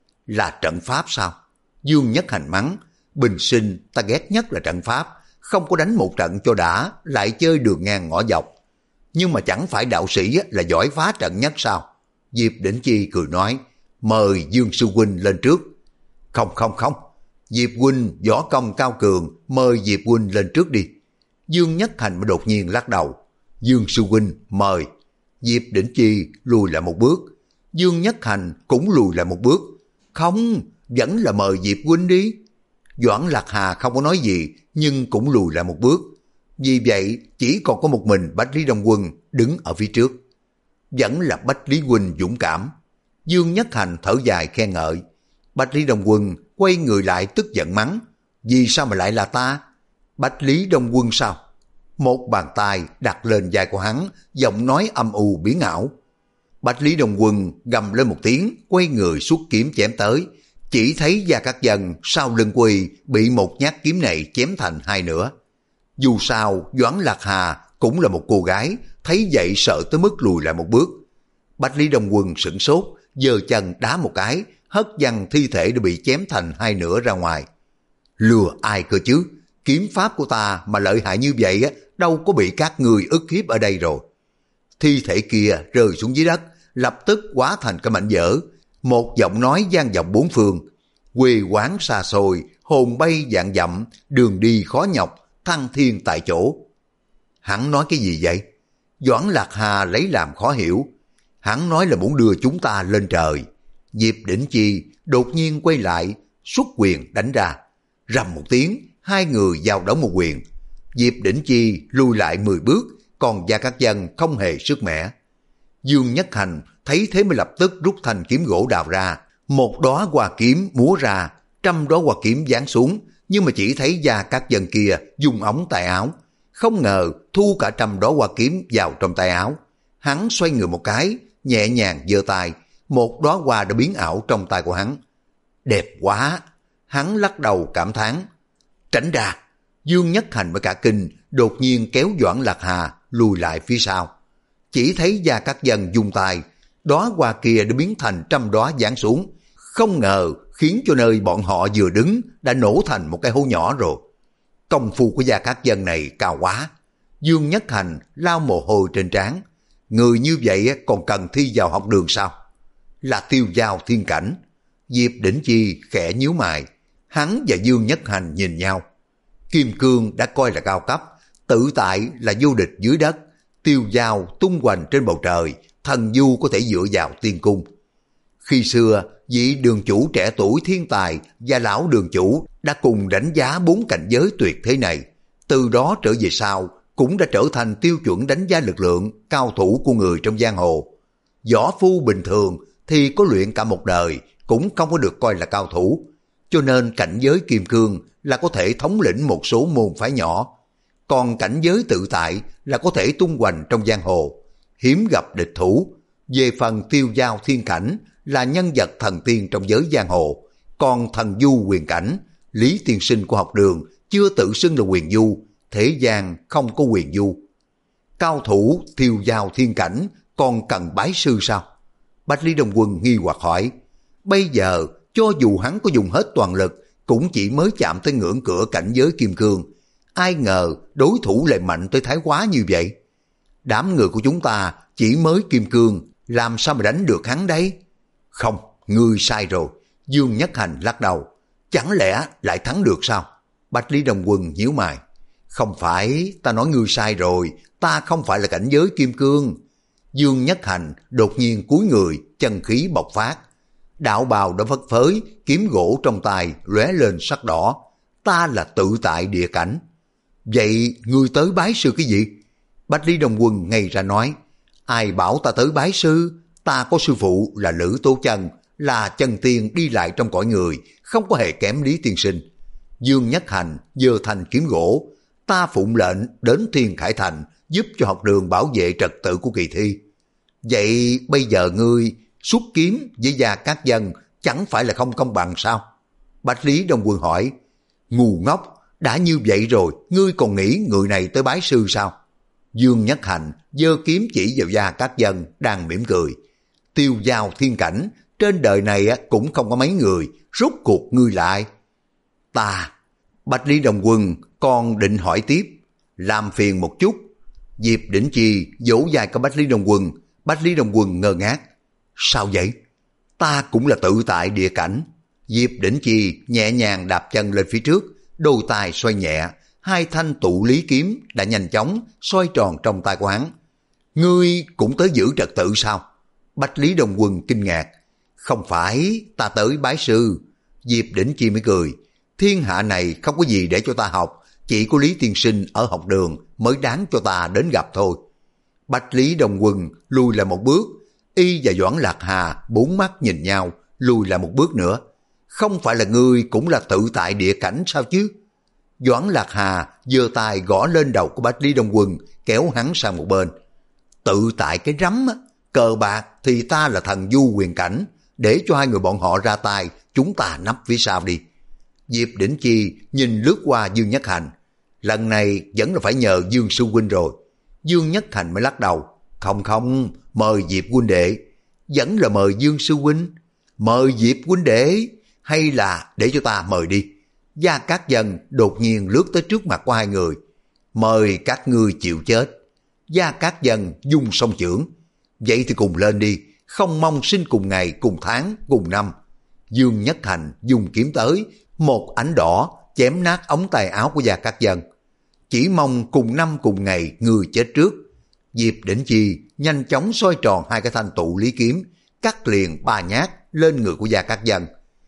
Là trận pháp sao? Dương Nhất Hành mắng, bình sinh ta ghét nhất là trận pháp, không có đánh một trận cho đã, lại chơi đường ngang ngõ dọc. Nhưng mà chẳng phải đạo sĩ là giỏi phá trận nhất sao? Diệp Đỉnh Chi cười nói, mời Dương sư huynh lên trước. Không không không, Diệp huynh võ công cao cường, mời Diệp huynh lên trước đi. Dương Nhất Hành mới đột nhiên lắc đầu. Dương sư huynh mời. Diệp Đỉnh Chi lùi lại một bước. Dương Nhất Hành cũng lùi lại một bước. Không, vẫn là mời Diệp huynh đi. Doãn Lạc Hà không có nói gì, nhưng cũng lùi lại một bước. Vì vậy chỉ còn có một mình Bách Lý Đông Quân đứng ở phía trước. Vẫn là Bách Lý huynh dũng cảm. Dương Nhất Hành thở dài khen ngợi. Bách Lý Đông Quân quay người lại tức giận mắng, vì sao mà lại là ta? Bách Lý Đông Quân sao? Một bàn tay đặt lên vai của hắn, giọng nói âm u biến ảo. Bách Lý Đông Quân gầm lên một tiếng, quay người xuất kiếm chém tới. Chỉ thấy Gia Cát Dân sau lưng quỳ bị một nhát kiếm này chém thành hai nửa. Dù sao Doãn Lạc Hà cũng là một cô gái, thấy vậy sợ tới mức lùi lại một bước. Bách Lý Đông Quân sửng sốt, giơ chân đá một cái, hất văng thi thể đã bị chém thành hai nửa ra ngoài. Lừa ai cơ chứ? Kiếm pháp của ta mà lợi hại như vậy á, đâu có bị các người ức hiếp ở đây rồi. Thi thể kia rơi xuống dưới đất, lập tức hóa thành cái mảnh vỡ. Một giọng nói vang vọng bốn phương. Quê quán xa xôi, hồn bay vạn dặm, đường đi khó nhọc, thăng thiên tại chỗ. Hắn nói cái gì vậy? Doãn Lạc Hà lấy làm khó hiểu. Hắn nói là muốn đưa chúng ta lên trời. Diệp Đỉnh Chi đột nhiên quay lại, xuất quyền đánh ra. Rầm một tiếng, hai người giao đấu một quyền. Diệp Đỉnh Chi lùi lại mười bước, còn Gia Cát Dân không hề sức mẻ. Dương Nhất Hành thấy thế mới lập tức rút thanh kiếm gỗ đào ra, một đóa hoa kiếm múa ra, trăm đóa hoa kiếm giáng xuống, nhưng mà chỉ thấy Gia Cát Dân kia dùng ống tay áo, không ngờ thu cả trăm đóa hoa kiếm vào trong tay áo. Hắn xoay người một cái, nhẹ nhàng giơ tay, một đóa hoa đã biến ảo trong tay của hắn. Đẹp quá! Hắn lắc đầu cảm thán. Tránh ra! Dương Nhất Hành với cả kinh đột nhiên kéo Doãn Lạc Hà lùi lại phía sau. Chỉ thấy Gia Cát Dân dùng tay, đóa hoa kia đã biến thành trăm đóa giáng xuống, không ngờ khiến cho nơi bọn họ vừa đứng đã nổ thành một cái hố nhỏ rồi. Công phu của Gia Cát Dân này cao quá. Dương Nhất Hành lau mồ hôi trên trán. Người như vậy còn cần thi vào học đường sao? Là tiêu giao thiên cảnh. Diệp Đỉnh Chi khẽ nhíu mày. Hắn và Dương Nhất Hành nhìn nhau. Kim cương đã coi là cao cấp, tự tại là vô địch dưới đất. Tiêu giao tung hoành trên bầu trời, thần du có thể dựa vào tiên cung. Khi xưa, vị đường chủ trẻ tuổi thiên tài và lão đường chủ đã cùng đánh giá bốn cảnh giới tuyệt thế này. Từ đó trở về sau, cũng đã trở thành tiêu chuẩn đánh giá lực lượng, cao thủ của người trong giang hồ. Võ phu bình thường thì có luyện cả một đời, cũng không có được coi là cao thủ. Cho nên cảnh giới kim cương là có thể thống lĩnh một số môn phái nhỏ. Còn cảnh giới tự tại là có thể tung hoành trong giang hồ, hiếm gặp địch thủ. Về phần tiêu giao thiên cảnh là nhân vật thần tiên trong giới giang hồ. Còn thần du huyền cảnh, Lý tiên sinh của học đường chưa tự xưng là huyền du, thế gian không có huyền du. Cao thủ tiêu giao thiên cảnh còn cần bái sư sao? Bách Lý Đông Quân nghi hoặc hỏi. Bây giờ cho dù hắn có dùng hết toàn lực, cũng chỉ mới chạm tới ngưỡng cửa cảnh giới kim cương. Ai ngờ đối thủ lại mạnh tới thái quá như vậy. Đám người của chúng ta chỉ mới kim cương, làm sao mà đánh được hắn đấy? Không, ngươi sai rồi. Dương Nhất Hành lắc đầu. Chẳng lẽ lại thắng được sao? Bách Lý Đông Quân nhíu mày. Không phải, ta nói ngươi sai rồi, ta không phải là cảnh giới kim cương. Dương Nhất Hành đột nhiên cúi người, chân khí bộc phát. Đạo bào đã phất phới, kiếm gỗ trong tay lóe lên sắc đỏ. Ta là tự tại địa cảnh. Vậy ngươi tới bái sư cái gì? Bách Lý Đông Quân ngay ra nói. Ai bảo ta tới bái sư? Ta có sư phụ là Lữ Tố Chân, là chân tiên đi lại trong cõi người, không có hề kém Lý tiên sinh. Dương Nhất Hành giơ thành kiếm gỗ. Ta phụng lệnh đến Thiên Khải Thành, giúp cho học đường bảo vệ trật tự của kỳ thi. Vậy bây giờ ngươi xuất kiếm với Gia Cát Dân chẳng phải là không công bằng sao? Bách Lý Đông Quân hỏi. Ngu ngốc, đã như vậy rồi, ngươi còn nghĩ người này tới bái sư sao? Dương Nhất Hành giơ kiếm chỉ vào Gia Cát Dân đang mỉm cười. tiêu giao thiên cảnh, trên đời này cũng không có mấy người, rốt cuộc ngươi lại. Ta, Bạch Lý Đồng Quân còn định hỏi tiếp, làm phiền một chút. Diệp Đỉnh Chi vỗ vai của Bạch Lý Đồng Quân, Bạch Lý Đồng Quân ngơ ngác. Sao vậy? Ta cũng là tự tại địa cảnh. Diệp Đỉnh Chi nhẹ nhàng đạp chân lên phía trước, đôi tay xoay nhẹ, hai thanh tụ lý kiếm đã nhanh chóng xoay tròn trong tay của hắn. Ngươi cũng tới giữ trật tự sao? Bạch Lý Đồng Quân kinh ngạc. Không phải, ta tới bái sư. Diệp Đỉnh Chi mới cười. Thiên hạ này không có gì để cho ta học, chỉ có Lý tiên sinh ở học đường mới đáng cho ta đến gặp thôi. Bạch Lý Đồng Quân lùi lại một bước, y và Doãn Lạc Hà bốn mắt nhìn nhau, lùi lại một bước nữa. Không phải là ngươi cũng là tự tại địa cảnh sao chứ? Doãn Lạc Hà giơ tay gõ lên đầu của Bạch Lý Đồng Quân, kéo hắn sang một bên. Tự tại cái rắm á, cờ bạc thì ta là thần du quyền cảnh, để cho hai người bọn họ ra tay, chúng ta nấp phía sau đi. Diệp Đỉnh Chi nhìn lướt qua Dương Nhất Hành. Lần này vẫn là phải nhờ Dương sư huynh rồi. Dương Nhất Hành mới lắc đầu. Không không, mời Diệp huynh đệ. Vẫn là mời Dương sư huynh. Mời Diệp huynh đệ, hay là để cho ta mời đi. Gia Cát Dân đột nhiên lướt tới trước mặt của hai người. Mời các ngươi chịu chết. Gia Cát Dân dung song chưởng. Vậy thì cùng lên đi, không mong sinh cùng ngày, cùng tháng, cùng năm. Dương Nhất Hành dùng kiếm tới, một ánh đỏ chém nát ống tay áo của Gia Cát Dân. Chỉ mong cùng năm cùng ngày người chết trước. Diệp Đỉnh Chi nhanh chóng xoay tròn hai cái thanh tụ lý kiếm, cắt liền ba nhát lên người của Gia Cát Dân.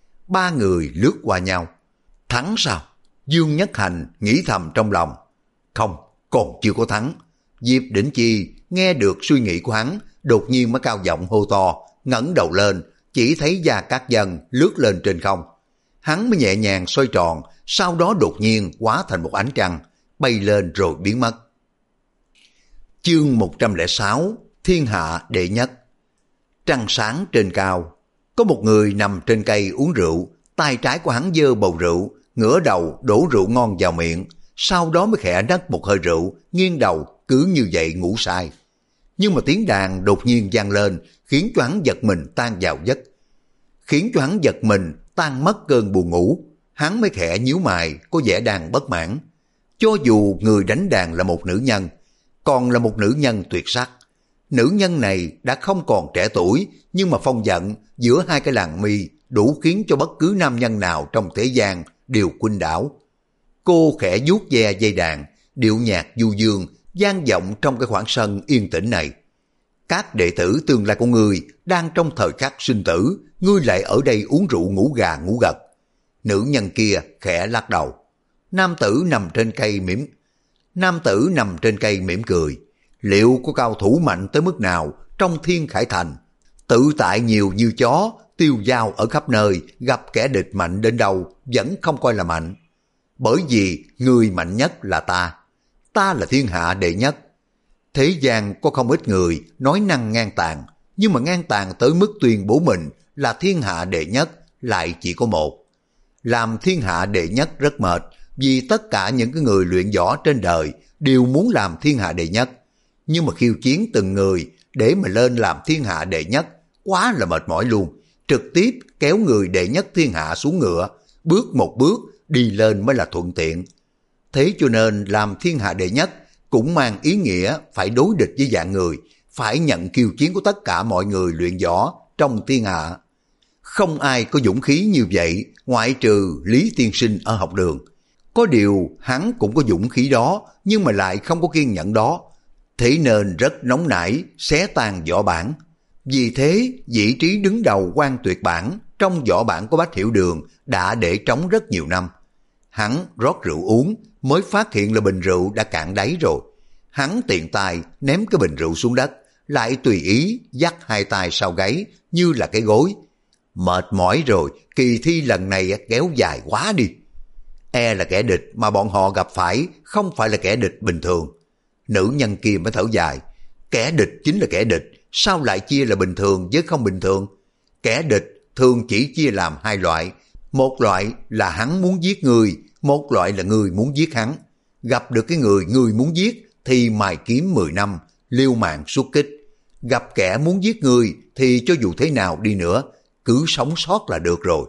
Ba người lướt qua nhau. Thắng sao? Dương Nhất Hành nghĩ thầm trong lòng. Không, còn chưa có thắng. Diệp Đỉnh Chi nghe được suy nghĩ của hắn, đột nhiên mới cao giọng hô to, ngẩng đầu lên, chỉ thấy Gia Cát Dân lướt lên trên không. Hắn mới nhẹ nhàng xoay tròn, sau đó đột nhiên hóa thành một ánh trăng, bay lên rồi biến mất. Chương một trăm lẻ sáu, Thiên hạ đệ nhất. Trăng sáng trên cao, có một người nằm trên cây uống rượu, tay trái của hắn giơ bầu rượu, ngửa đầu đổ rượu ngon vào miệng, sau đó mới khẽ nấc một hơi rượu, nghiêng đầu cứ như vậy ngủ say. Nhưng mà tiếng đàn đột nhiên vang lên, khiến cho hắn giật mình tan vào giấc. Khiến cho hắn giật mình tan mất cơn buồn ngủ, hắn mới khẽ nhíu mày, có vẻ đang bất mãn. Cho dù người đánh đàn là một nữ nhân, còn là một nữ nhân tuyệt sắc, nữ nhân này đã không còn trẻ tuổi, nhưng mà phong vận giữa hai cái làn mi đủ khiến cho bất cứ nam nhân nào trong thế gian đều khuynh đảo. Cô khẽ vuốt ve dây đàn, điệu nhạc du dương vang vọng trong cái khoảng sân yên tĩnh này. Các đệ tử tương lai của ngươi đang trong thời khắc sinh tử, ngươi lại ở đây uống rượu ngủ gà ngủ gật. Nữ nhân kia khẽ lắc đầu. Nam tử nằm trên cây mỉm Nam tử nằm trên cây mỉm cười. Liệu có cao thủ mạnh tới mức nào trong Thiên Khải Thành? Tự tại nhiều như chó, tiêu dao ở khắp nơi, gặp kẻ địch mạnh đến đâu vẫn không coi là mạnh. Bởi vì người mạnh nhất là ta. Ta là thiên hạ đệ nhất. Thế gian có không ít người nói năng ngang tàn, nhưng mà ngang tàn tới mức tuyên bố mình là thiên hạ đệ nhất lại chỉ có một. Làm thiên hạ đệ nhất rất mệt, vì tất cả những cái người luyện võ trên đời đều muốn làm thiên hạ đệ nhất. Nhưng mà khiêu chiến từng người để mà lên làm thiên hạ đệ nhất quá là mệt mỏi luôn. Trực tiếp kéo người đệ nhất thiên hạ xuống ngựa, bước một bước đi lên mới là thuận tiện. Thế cho nên làm thiên hạ đệ nhất cũng mang ý nghĩa phải đối địch với dạng người, phải nhận khiêu chiến của tất cả mọi người luyện võ trong thiên hạ. Không ai có dũng khí như vậy ngoại trừ Lý tiên sinh ở học đường. Có điều hắn cũng có dũng khí đó, nhưng mà lại không có kiên nhẫn đó. Thế nên rất nóng nảy, xé tan võ bản. Vì thế, vị trí đứng đầu quan tuyệt bản trong võ bản của Bách Hiểu Đường đã để trống rất nhiều năm. Hắn rót rượu uống, mới phát hiện là bình rượu đã cạn đáy rồi. Hắn tiện tay ném cái bình rượu xuống đất, lại tùy ý dắt hai tay sau gáy như là cái gối. Mệt mỏi rồi, kỳ thi lần này kéo dài quá đi. E là kẻ địch mà bọn họ gặp phải không phải là kẻ địch bình thường. Nữ nhân kia mới thở dài. Kẻ địch chính là kẻ địch, sao lại chia là bình thường với không bình thường? Kẻ địch thường chỉ chia làm hai loại. Một loại là hắn muốn giết người, một loại là người muốn giết hắn. Gặp được cái người người muốn giết thì mài kiếm mười năm, liêu mạng xuất kích. gặp kẻ muốn giết ngươi thì cho dù thế nào đi nữa, cứ sống sót là được rồi.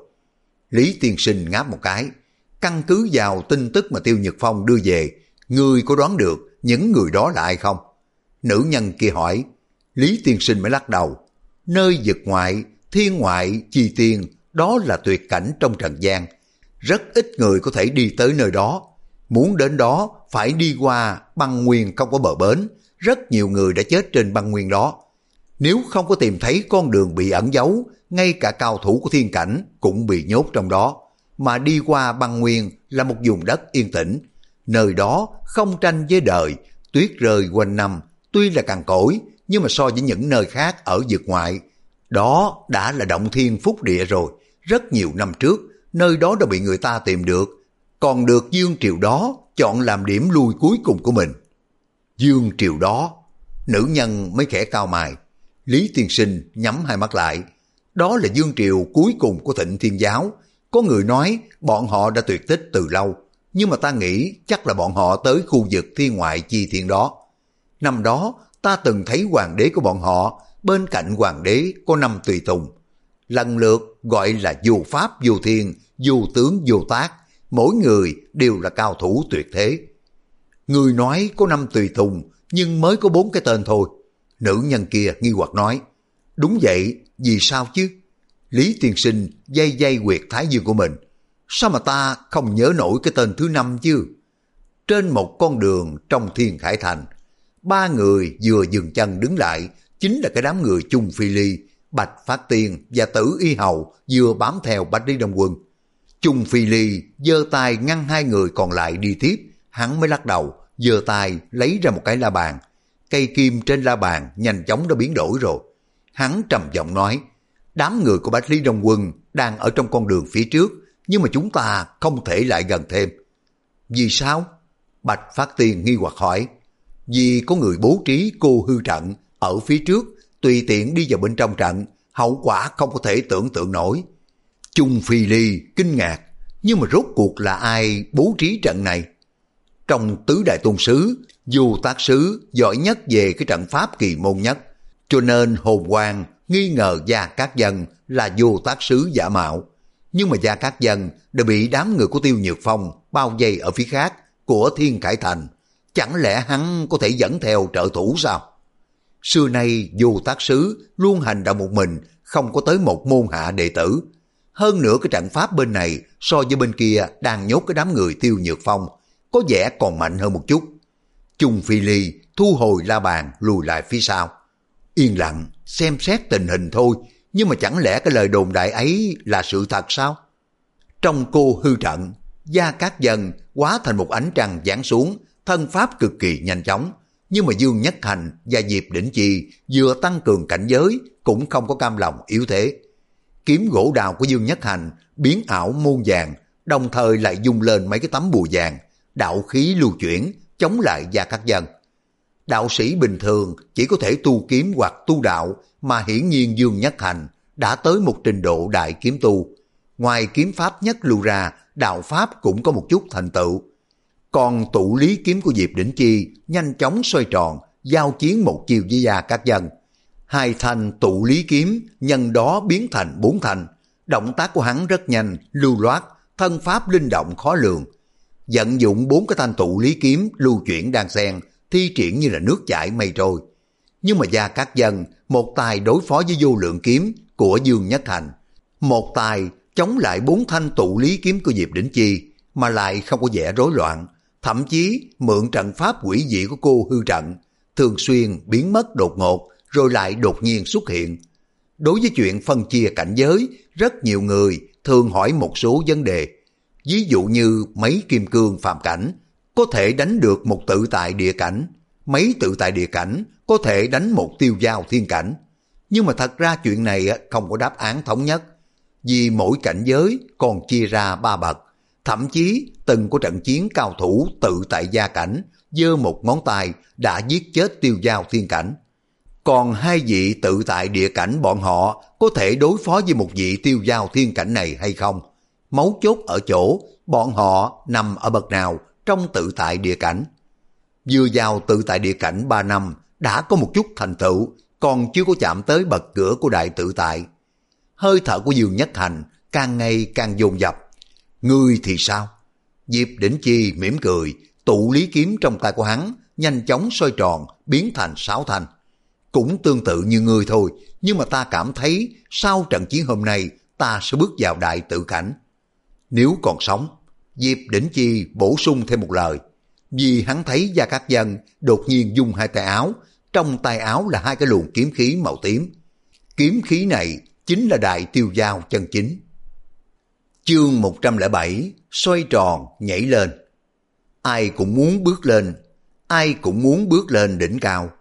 Lý tiên sinh ngáp một cái, căn cứ vào tin tức mà Tiêu Nhật Phong đưa về, ngươi có đoán được những người đó là ai không? Nữ nhân kia hỏi. Lý tiên sinh mới lắc đầu. Nơi vực ngoại, thiên ngoại, chi tiên, đó là tuyệt cảnh trong trần gian. Rất ít người có thể đi tới nơi đó. Muốn đến đó phải đi qua băng nguyên không có bờ bến. Rất nhiều người đã chết trên băng nguyên đó. Nếu không có tìm thấy con đường bị ẩn giấu, ngay cả cao thủ của thiên cảnh cũng bị nhốt trong đó. Mà đi qua băng nguyên là một vùng đất yên tĩnh. Nơi đó không tranh với đời, tuyết rơi quanh năm, tuy là cằn cỗi, nhưng mà so với những nơi khác ở vực ngoại, đó đã là động thiên phúc địa rồi. Rất nhiều năm trước, nơi đó đã bị người ta tìm được, còn được Dương Triều đó chọn làm điểm lui cuối cùng của mình. Dương Triều đó, nữ nhân mới khẽ cau mày. Lý tiên sinh nhắm hai mắt lại. Đó là Dương Triều cuối cùng của Thịnh Thiên Giáo. Có người nói bọn họ đã tuyệt tích từ lâu, nhưng mà ta nghĩ chắc là bọn họ tới khu vực thiên ngoại chi thiên đó. Năm đó ta từng thấy hoàng đế của bọn họ, bên cạnh hoàng đế có năm tùy tùng. Lần lượt gọi là vô pháp vô thiên, vô tướng vô tác, mỗi người đều là cao thủ tuyệt thế. Người nói có năm tùy tùng, nhưng mới có bốn cái tên thôi. Nữ nhân kia nghi hoặc nói. Đúng vậy, vì sao chứ? Lý tiên sinh dây dây quyệt thái dương của mình. Sao mà ta không nhớ nổi cái tên thứ năm chứ? Trên một con đường trong Thiên Khải Thành, ba người vừa dừng chân đứng lại, chính là cái đám người Chung Phi Ly, Bạch Phát Tiên và Tử Y Hầu vừa bám theo Bạch Lý Đông Quân. Chung Phi Ly giơ tay ngăn hai người còn lại đi tiếp, hắn mới lắc đầu, giơ tay lấy ra một cái la bàn. Cây kim trên la bàn nhanh chóng đã biến đổi rồi. Hắn trầm giọng nói, đám người của Bạch Lý Đông Quân đang ở trong con đường phía trước, nhưng mà chúng ta không thể lại gần thêm. Vì sao? Bạch Phát Tiên nghi hoặc hỏi. Vì có người bố trí cô hư trận ở phía trước, tùy tiện đi vào bên trong trận, hậu quả không có thể tưởng tượng nổi. Chung Phi Ly kinh ngạc, nhưng mà rốt cuộc là ai bố trí trận này? Trong tứ đại tôn sứ, Vô Tác Sứ giỏi nhất về cái trận pháp kỳ môn nhất, cho nên hồn quan nghi ngờ Gia Cát Dân là Vô Tác Sứ giả mạo. Nhưng mà Gia Cát Dân đã bị đám người của Tiêu Nhược Phong bao vây ở phía khác của Thiên Khải Thành. Chẳng lẽ hắn có thể dẫn theo trợ thủ sao? Xưa nay Vô Tác Sứ luôn hành động một mình, không có tới một môn hạ đệ tử. Hơn nữa cái trận pháp bên này so với bên kia đang nhốt cái đám người Tiêu Nhược Phong, có vẻ còn mạnh hơn một chút. Chung Phi Ly thu hồi la bàn lùi lại phía sau. Yên lặng xem xét tình hình thôi, nhưng mà chẳng lẽ cái lời đồn đại ấy là sự thật sao? Trong cô hư trận, Gia Cát Dân hóa thành một ánh trăng giáng xuống, thân pháp cực kỳ nhanh chóng. Nhưng mà Dương Nhất Hành và Diệp Đỉnh Chi vừa tăng cường cảnh giới cũng không có cam lòng yếu thế. Kiếm gỗ đào của Dương Nhất Hành biến ảo muôn vàng, đồng thời lại dung lên mấy cái tấm bùa vàng, đạo khí lưu chuyển, chống lại Gia Cát Dân. Đạo sĩ bình thường chỉ có thể tu kiếm hoặc tu đạo, mà hiển nhiên Dương Nhất Hành đã tới một trình độ đại kiếm tu. Ngoài kiếm pháp nhất lưu ra, đạo pháp cũng có một chút thành tựu. Còn tụ lý kiếm của Diệp Đỉnh Chi nhanh chóng xoay tròn, giao chiến một chiều với Gia Cát Dân. Hai thanh tụ lý kiếm nhân đó biến thành bốn thanh. Động tác của hắn rất nhanh, lưu loát, thân pháp linh động khó lường. Vận dụng bốn cái thanh tụ lý kiếm lưu chuyển đan xen, thi triển như là nước chảy mây trôi. Nhưng mà Gia Cát Dân một tài đối phó với vô lượng kiếm của Dương Nhất Hành, một tài chống lại bốn thanh tụ lý kiếm của Diệp Đỉnh Chi, mà lại không có vẻ rối loạn, thậm chí mượn trận pháp quỷ dị của cô hư trận, thường xuyên biến mất đột ngột rồi lại đột nhiên xuất hiện. Đối với chuyện phân chia cảnh giới, rất nhiều người thường hỏi một số vấn đề. Ví dụ như mấy kim cương phàm cảnh có thể đánh được một tự tại địa cảnh, mấy tự tại địa cảnh có thể đánh một tiêu giao thiên cảnh. Nhưng mà thật ra chuyện này không có đáp án thống nhất, vì mỗi cảnh giới còn chia ra ba bậc. Thậm chí từng có trận chiến cao thủ tự tại gia cảnh, giơ một ngón tay đã giết chết tiêu giao thiên cảnh. Còn hai vị tự tại địa cảnh bọn họ có thể đối phó với một vị tiêu giao thiên cảnh này hay không? Mấu chốt ở chỗ bọn họ nằm ở bậc nào trong tự tại địa cảnh. Vừa vào tự tại địa cảnh ba năm đã có một chút thành tựu, còn chưa có chạm tới bậc cửa của đại tự tại. Hơi thở của Dương Nhất Hành càng ngày càng dồn dập. Ngươi thì sao? Diệp Đỉnh Chi mỉm cười, tụ lý kiếm trong tay của hắn nhanh chóng xoay tròn biến thành sáu thanh. Cũng tương tự như ngươi thôi, nhưng mà ta cảm thấy sau trận chiến hôm nay ta sẽ bước vào đại tự cảnh. Nếu còn sống, Diệp Đỉnh Chi bổ sung thêm một lời, vì hắn thấy Gia Cát Dân đột nhiên dung hai tay áo, trong tay áo là hai cái luồng kiếm khí màu tím. Kiếm khí này chính là đại tiêu dao chân chính. Chương một trăm lẻ bảy, xoay tròn nhảy lên. Ai cũng muốn bước lên, ai cũng muốn bước lên đỉnh cao.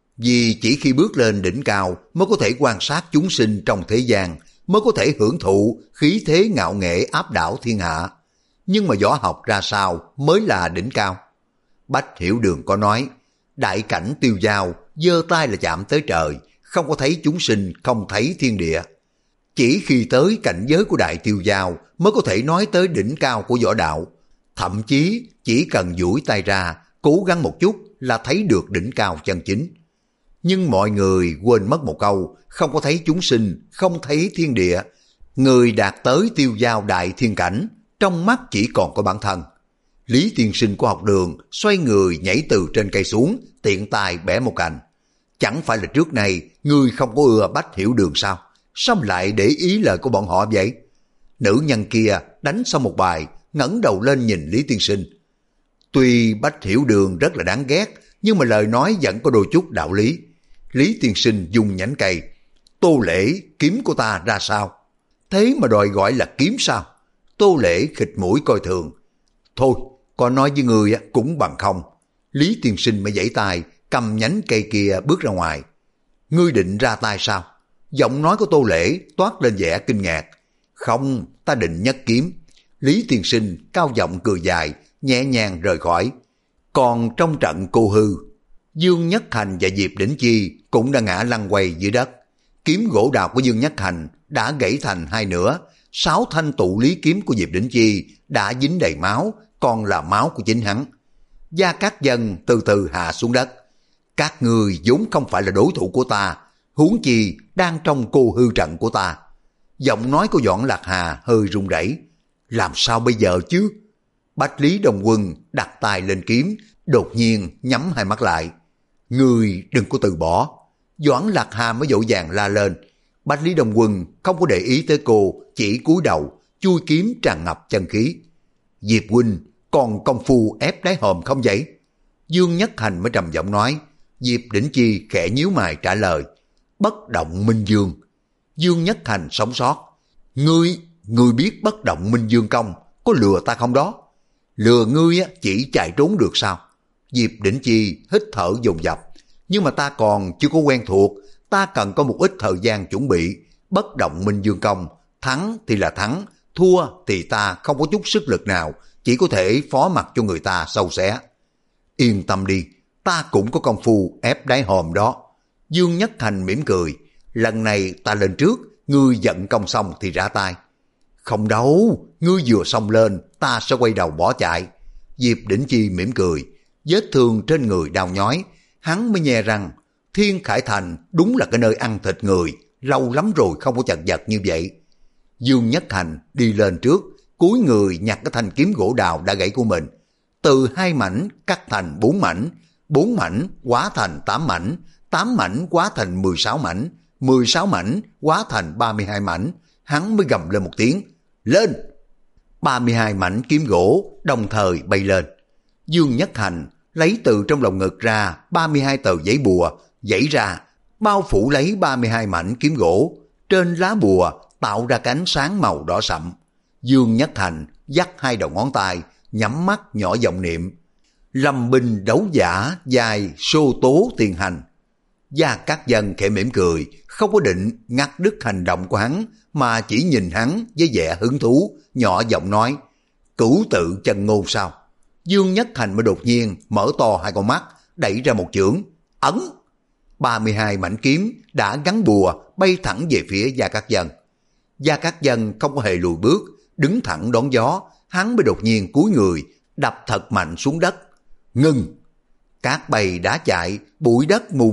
Vì chỉ khi bước lên đỉnh cao mới có thể quan sát chúng sinh trong thế gian, mới có thể hưởng thụ khí thế ngạo nghệ áp đảo thiên hạ. Nhưng mà võ học ra sao mới là đỉnh cao? Bách Hiểu Đường có nói, đại cảnh tiêu dao, giơ tay là chạm tới trời, không có thấy chúng sinh, không thấy thiên địa. Chỉ khi tới cảnh giới của đại tiêu dao mới có thể nói tới đỉnh cao của võ đạo. Thậm chí chỉ cần duỗi tay ra, cố gắng một chút là thấy được đỉnh cao chân chính. Nhưng mọi người quên mất một câu, không có thấy chúng sinh, không thấy thiên địa. Người đạt tới tiêu dao đại thiên cảnh, trong mắt chỉ còn có bản thân. Lý tiên sinh của học đường xoay người nhảy từ trên cây xuống, tiện tay bẻ một cành. Chẳng phải là trước này người không có ưa Bách Hiểu Đường sao? Sao lại để ý lời của bọn họ vậy? Nữ nhân kia đánh xong một bài, ngẩng đầu lên nhìn Lý tiên sinh. Tuy Bách Hiểu Đường rất là đáng ghét, nhưng mà lời nói vẫn có đôi chút đạo lý. Lý tiên sinh dùng nhánh cây. Tô Lễ, kiếm của ta ra sao? Thế mà đòi gọi là kiếm sao? Tô Lễ khịt mũi coi thường. Thôi, có nói với người cũng bằng không. Lý tiên sinh mới giãy tay, cầm nhánh cây kia bước ra ngoài. Ngươi định ra tay sao? Giọng nói của Tô Lễ toát lên vẻ kinh ngạc. Không, ta định nhất kiếm. Lý tiên sinh cao giọng cười dài, nhẹ nhàng rời khỏi. Còn trong trận cô hư, Dương Nhất Hành và Diệp Đỉnh Chi cũng đã ngã lăn quay dưới đất. Kiếm gỗ đào của Dương Nhất Hành đã gãy thành hai nửa, sáu thanh tụ lý kiếm của Diệp Đỉnh Chi đã dính đầy máu, còn là máu của chính hắn. Gia Cát Dân từ từ hạ xuống đất. Các người vốn không phải là đối thủ của ta, huống chi đang trong cô hư trận của ta. Giọng nói của Doãn Lạc Hà hơi run rẩy. Làm sao bây giờ chứ? Bách Lý Đồng Quân đặt tay lên kiếm, đột nhiên nhắm hai mắt lại. Người đừng có từ bỏ. Doãn Lạc Hà mới vội vàng la lên. Bách Lý Đồng Quân không có để ý tới cô, chỉ cúi đầu, chui kiếm tràn ngập chân khí. Diệp huynh, còn công phu ép đáy hòm không vậy? Dương Nhất Hành mới trầm giọng nói. Diệp Đỉnh Chi khẽ nhíu mày trả lời. Bất động minh dương. Dương Nhất Hành sống sót. Ngươi, ngươi biết bất động minh dương công, có lừa ta không đó? Lừa ngươi chỉ chạy trốn được sao? Diệp Đỉnh Chi hít thở dồn dập. Nhưng mà ta còn chưa có quen thuộc, ta cần có một ít thời gian chuẩn bị. Bất động minh dương công, thắng thì là thắng, thua thì ta không có chút sức lực nào, chỉ có thể phó mặc cho người ta sâu xé. Yên tâm đi, ta cũng có công phu ép đáy hòm đó. Dương Nhất Hành mỉm cười. Lần này ta lên trước, ngươi giận công xong thì ra tay. Không đâu, ngươi vừa xông lên, ta sẽ quay đầu bỏ chạy. Diệp Đỉnh Chi mỉm cười. Vết thương trên người đau nhói, hắn mới nhe răng. Thiên Khải Thành đúng là cái nơi ăn thịt người, lâu lắm rồi không có chật vật như vậy. Dương Nhất Hành đi lên trước, cúi người nhặt cái thanh kiếm gỗ đào đã gãy của mình. Từ hai mảnh cắt thành bốn mảnh, bốn mảnh hóa thành tám mảnh, tám mảnh hóa thành mười sáu mảnh, mười sáu mảnh hóa thành ba mươi hai mảnh. Hắn mới gầm lên một tiếng, lên! ba mươi hai mảnh kiếm gỗ đồng thời bay lên. Dương Nhất Hành lấy từ trong lồng ngực ra ba mươi hai tờ giấy bùa, giãy ra, bao phủ lấy ba mươi hai mảnh kiếm gỗ. Trên lá bùa tạo ra cái ánh sáng màu đỏ sậm. Dương Nhất Hành dắt hai đầu ngón tay, nhắm mắt nhỏ giọng niệm. Lâm binh đấu giả dài sô tố tiền hành. Gia Cát Dân khẽ mỉm cười, không có định ngắt đứt hành động của hắn, mà chỉ nhìn hắn với vẻ hứng thú, nhỏ giọng nói, cửu tự chân ngôn sao? Dương Nhất Hành mới đột nhiên mở to hai con mắt, đẩy ra một chưởng, ấn. ba mươi hai mảnh kiếm đã gắn bùa bay thẳng về phía Gia Cát Dân. Gia Cát Dân không có hề lùi bước, đứng thẳng đón gió, hắn mới đột nhiên cúi người, đập thật mạnh xuống đất. Ngưng! Cát bay đá chạy, bụi đất mù mịt,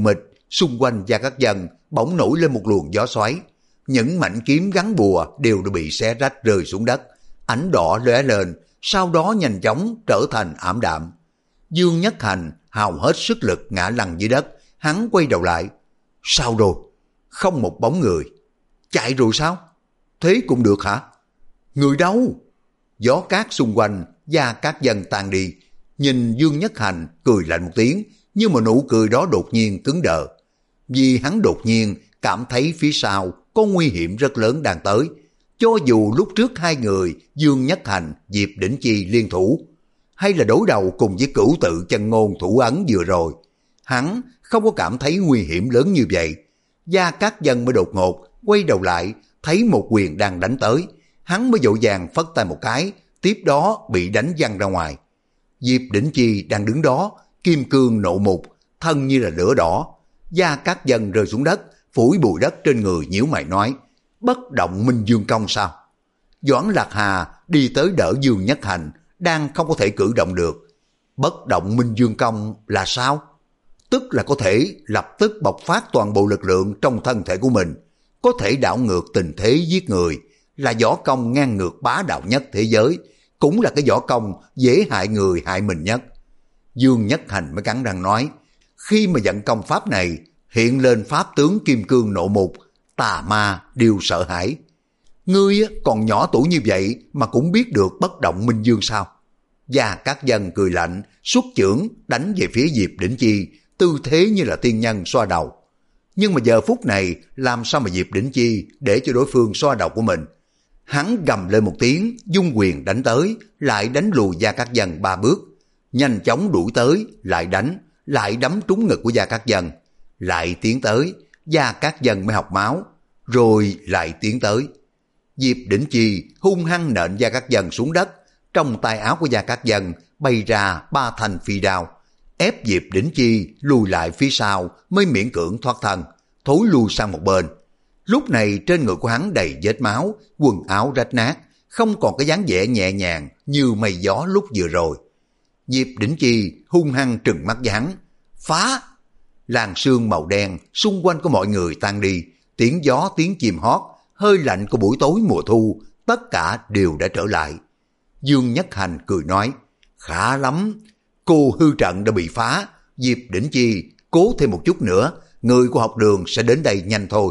xung quanh Gia Cát Dân bỗng nổi lên một luồng gió xoáy. Những mảnh kiếm gắn bùa đều đã bị xé rách rơi xuống đất, ánh đỏ lóe lên, sau đó nhanh chóng trở thành ảm đạm. Dương Nhất Hành hào hết sức lực ngã lăn dưới đất, hắn quay đầu lại. Sao rồi? Không một bóng người. Chạy rồi sao? Thế cũng được hả? Người đâu? Gió cát xung quanh Gia Cát Dân tan đi, nhìn Dương Nhất Hành cười lạnh một tiếng, nhưng mà nụ cười đó đột nhiên cứng đờ. Vì hắn đột nhiên cảm thấy phía sau có nguy hiểm rất lớn đang tới. Cho dù lúc trước hai người Dương Nhất Hành, Diệp Đỉnh Chi liên thủ, hay là đối đầu cùng với Cửu Tự Chân Ngôn thủ ấn vừa rồi, hắn không có cảm thấy nguy hiểm lớn như vậy. Gia Cát Dân mới đột ngột quay đầu lại, thấy một quyền đang đánh tới, hắn mới vội vàng phất tay một cái, tiếp đó bị đánh văng ra ngoài. Diệp Đỉnh Chi đang đứng đó, kim cương nộ mục, thân như là lửa đỏ. Gia Cát Dân rơi xuống đất, phủi bụi đất trên người, nhíu mày nói, bất động Minh Dương Công sao? Doãn Lạc Hà đi tới đỡ Dương Nhất Hành, đang không có thể cử động được. Bất động Minh Dương Công là sao? Tức là có thể lập tức bộc phát toàn bộ lực lượng trong thân thể của mình, có thể đảo ngược tình thế giết người, là võ công ngang ngược bá đạo nhất thế giới, cũng là cái võ công dễ hại người hại mình nhất. Dương Nhất Hành mới cắn răng nói, khi mà vận công pháp này, hiện lên pháp tướng kim cương nộ mục, tà ma đều sợ hãi. Ngươi còn nhỏ tuổi như vậy mà cũng biết được bất động Minh Dương sao? Gia Cát Dân cười lạnh, xuất chưởng đánh về phía Diệp Đỉnh Chi, tư thế như là tiên nhân xoa đầu. Nhưng mà giờ phút này làm sao mà Diệp Đỉnh Chi để cho đối phương xoa đầu của mình? Hắn gầm lên một tiếng, dung quyền đánh tới, lại đánh lùi Gia Cát Dân ba bước, nhanh chóng đuổi tới, lại đánh, lại đấm trúng ngực của Gia Cát Dân, lại tiến tới, Gia Cát Dân mới học máu, rồi lại tiến tới. Diệp Đỉnh Chi hung hăng nện Gia Cát Dân xuống đất, trong tay áo của Gia Cát Dân bay ra ba thanh phi đao, ép Diệp Đỉnh Chi lùi lại phía sau mới miễn cưỡng thoát thân, thối lui sang một bên. Lúc này trên người của hắn đầy vết máu, quần áo rách nát, không còn cái dáng vẻ nhẹ nhàng như mây gió lúc vừa rồi. Diệp Đỉnh Chi hung hăng trừng mắt với hắn, phá! Làn sương màu đen xung quanh của mọi người tan đi, tiếng gió tiếng chim hót, hơi lạnh của buổi tối mùa thu, tất cả đều đã trở lại. Dương Nhất Hành cười nói, khá lắm, cô hư trận đã bị phá, Diệp Đỉnh Chi cố thêm một chút nữa, người của học đường sẽ đến đây nhanh thôi.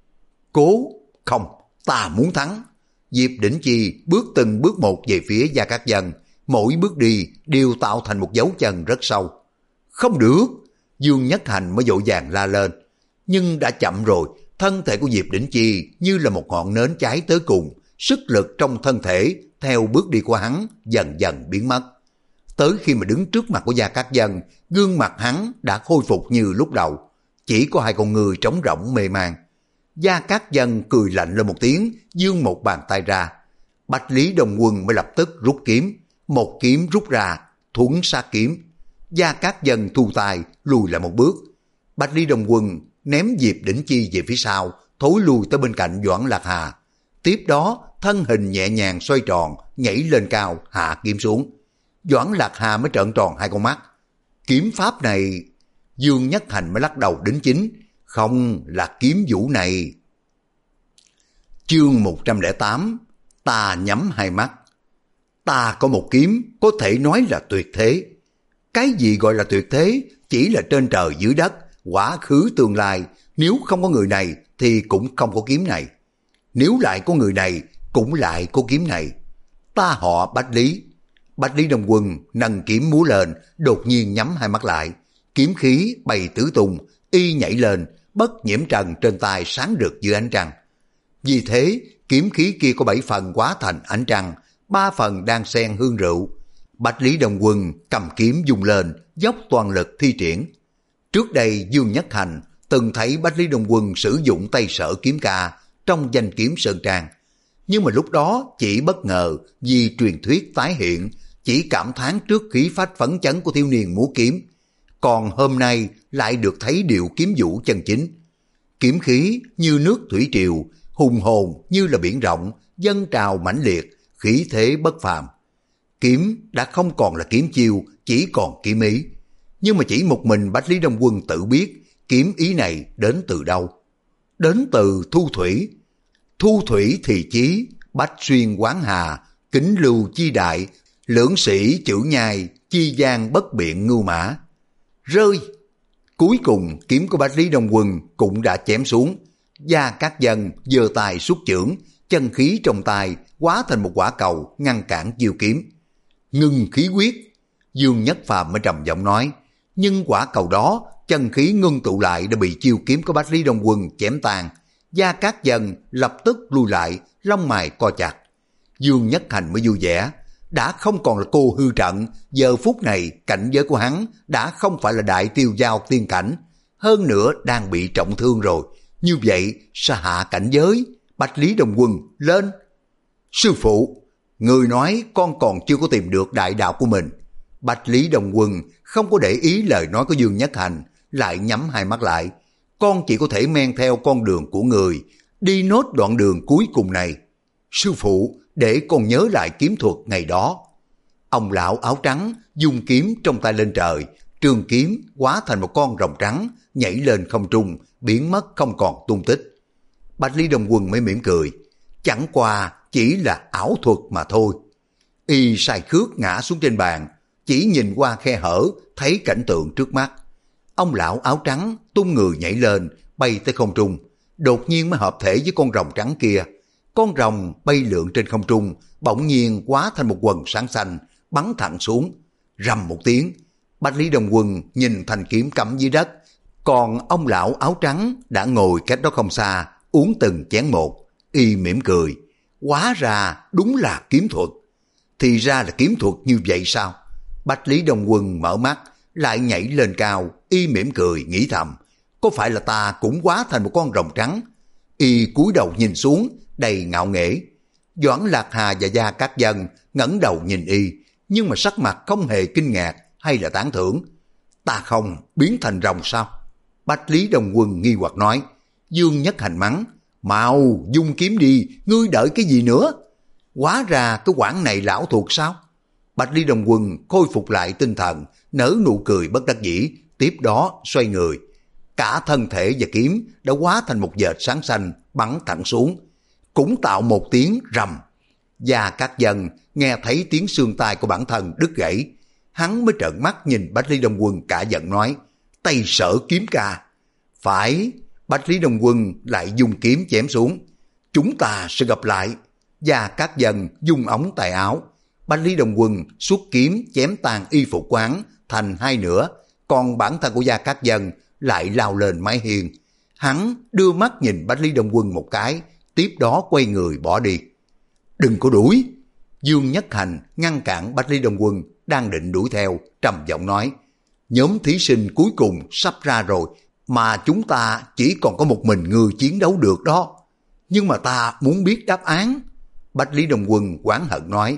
Cố? Không, ta muốn thắng. Diệp Đỉnh Chi bước từng bước một về phía Gia Cát Dân, mỗi bước đi đều tạo thành một dấu chân rất sâu. Không được, Dương Nhất Hành mới vội vàng la lên. Nhưng đã chậm rồi, thân thể của Diệp Đỉnh Chi như là một ngọn nến cháy tới cùng, sức lực trong thân thể theo bước đi của hắn dần dần biến mất. Tới khi mà đứng trước mặt của Gia Cát Dân, gương mặt hắn đã khôi phục như lúc đầu, chỉ có hai con người trống rỗng mê man. Gia Cát Dân cười lạnh lên một tiếng, giương một bàn tay ra. Bạch Lý Đồng Quân mới lập tức rút kiếm, một kiếm rút ra, thuẫn sát kiếm. Gia Cát Dân thu tay, lùi lại một bước. Bạch Lý Đồng Quân ném Diệp Đỉnh Chi về phía sau, thối lùi tới bên cạnh Doãn Lạc Hà. Tiếp đó, thân hình nhẹ nhàng xoay tròn, nhảy lên cao, hạ kiếm xuống. Doãn Lạc Hà mới trợn tròn hai con mắt. Kiếm pháp này, Dương Nhất Hành mới lắc đầu đính chính, không là kiếm vũ này. Chương một trăm lẻ tám, ta nhắm hai mắt. Ta có một kiếm có thể nói là tuyệt thế. Cái gì gọi là tuyệt thế? Chỉ là trên trời dưới đất, quá khứ tương lai, nếu không có người này thì cũng không có kiếm này. Nếu lại có người này, cũng lại có kiếm này. Ta họ Bách Lý. Bách Lý Đồng Quân nâng kiếm múa lên, đột nhiên nhắm hai mắt lại. Kiếm khí bay tứ tung, y nhảy lên, bất nhiễm trần trên tay sáng rực dưới ánh trăng. Vì thế, kiếm khí kia có bảy phần hóa thành ánh trăng, ba phần đang xen hương rượu. Bách Lý Đồng Quân cầm kiếm dùng lên, dốc toàn lực thi triển. Trước đây Dương Nhất Hành từng thấy Bách Lý Đồng Quân sử dụng tay sở kiếm ca trong danh kiếm Sơn Trang. Nhưng mà lúc đó chỉ bất ngờ vì truyền thuyết tái hiện, chỉ cảm thán trước khí phách phấn chấn của thiếu niên múa kiếm. Còn hôm nay lại được thấy điệu kiếm vũ chân chính. Kiếm khí như nước thủy triều, hùng hồn như là biển rộng, dâng trào mãnh liệt, khí thế bất phàm. Kiếm đã không còn là kiếm chiêu, chỉ còn kiếm ý. Nhưng mà chỉ một mình Bách Lý Đông Quân tự biết, kiếm ý này đến từ đâu? Đến từ Thu Thủy. Thu Thủy thì chí, bách xuyên quán hà, kính lưu chi đại, lưỡng sĩ chữ nhai, chi gian bất biện ngưu mã. Rơi! Cuối cùng kiếm của Bách Lý Đông Quân cũng đã chém xuống. Gia Cát Dân giơ tay xuất chưởng, chân khí trong tay hóa thành một quả cầu ngăn cản chiêu kiếm. Ngưng khí quyết. Dương Nhất Phàm mới trầm giọng nói, nhưng quả cầu đó chân khí ngưng tụ lại đã bị chiêu kiếm của Bách Lý Đông Quân chém tan. Gia Cát Dân lập tức lui lại, lông mày co chặt. Dương Nhất Hành mới vui vẻ, đã không còn là cô hư trận, giờ phút này cảnh giới của hắn đã không phải là đại tiêu giao tiên cảnh, hơn nữa đang bị trọng thương rồi. Như vậy sa hạ cảnh giới. Bách Lý Đông Quân lên. Sư phụ, người nói con còn chưa có tìm được đại đạo của mình. Bách Lý Đông Quân không có để ý lời nói của Dương Nhất Hành, lại nhắm hai mắt lại. Con chỉ có thể men theo con đường của người, đi nốt đoạn đường cuối cùng này. Sư phụ, để con nhớ lại kiếm thuật ngày đó. Ông lão áo trắng dùng kiếm trong tay lên trời, trường kiếm hóa thành một con rồng trắng, nhảy lên không trung, biến mất không còn tung tích. Bách Lý Đông Quân mới mỉm cười, chẳng qua chỉ là ảo thuật mà thôi. Y sai khước ngã xuống trên bàn, chỉ nhìn qua khe hở, thấy cảnh tượng trước mắt. Ông lão áo trắng tung người nhảy lên, bay tới không trung, đột nhiên mới hợp thể với con rồng trắng kia. Con rồng bay lượn trên không trung, bỗng nhiên hóa thành một quần sáng xanh, bắn thẳng xuống. Rầm một tiếng, Bách Lý Đông Quân nhìn thanh kiếm cắm dưới đất, còn ông lão áo trắng đã ngồi cách đó không xa, uống từng chén một. Y mỉm cười, hóa ra đúng là kiếm thuật. Thì ra là kiếm thuật như vậy sao? Bách Lý Đông Quân mở mắt, lại nhảy lên cao. Y mỉm cười nghĩ thầm, có phải là ta cũng hóa thành một con rồng trắng? Y cúi đầu nhìn xuống, đầy ngạo nghễ. Doãn Lạc Hà và Gia Cát Dân ngẩng đầu nhìn Y, nhưng mà sắc mặt không hề kinh ngạc hay là tán thưởng. Ta không biến thành rồng sao? Bách Lý Đông Quân nghi hoặc nói. Dương Nhất Hành mắng, mau dung kiếm đi, ngươi đợi cái gì nữa? Hóa ra cái quãng này lão thuộc sao? Bách Lý Đông Quân khôi phục lại tinh thần, nở nụ cười bất đắc dĩ, tiếp đó xoay người. Cả thân thể và kiếm đã hóa thành một vệt sáng xanh bắn thẳng xuống, cũng tạo một tiếng rầm. Gia Cát Dân nghe thấy tiếng xương tay của bản thân đứt gãy, hắn mới trợn mắt nhìn Bách Lý Đông Quân cả giận nói, Tây Sở kiếm ca. Phải. Bách Lý Đông Quân lại dùng kiếm chém xuống. Chúng ta sẽ gặp lại. Gia Cát Dân dùng ống tay áo, Bách Lý Đông Quân xuất kiếm chém tan y phục quán thành hai nửa, còn bản thân của Gia Cát Dân lại lao lên mái hiên. Hắn đưa mắt nhìn Bách Lý Đông Quân một cái, tiếp đó quay người bỏ đi. Đừng có đuổi. Dương Nhất Hành ngăn cản Bách Lý Đông Quân đang định đuổi theo, trầm giọng nói, nhóm thí sinh cuối cùng sắp ra rồi, mà chúng ta chỉ còn có một mình ngươi chiến đấu được đó. Nhưng mà ta muốn biết đáp án. Bách Lý Đông Quân oán hận nói,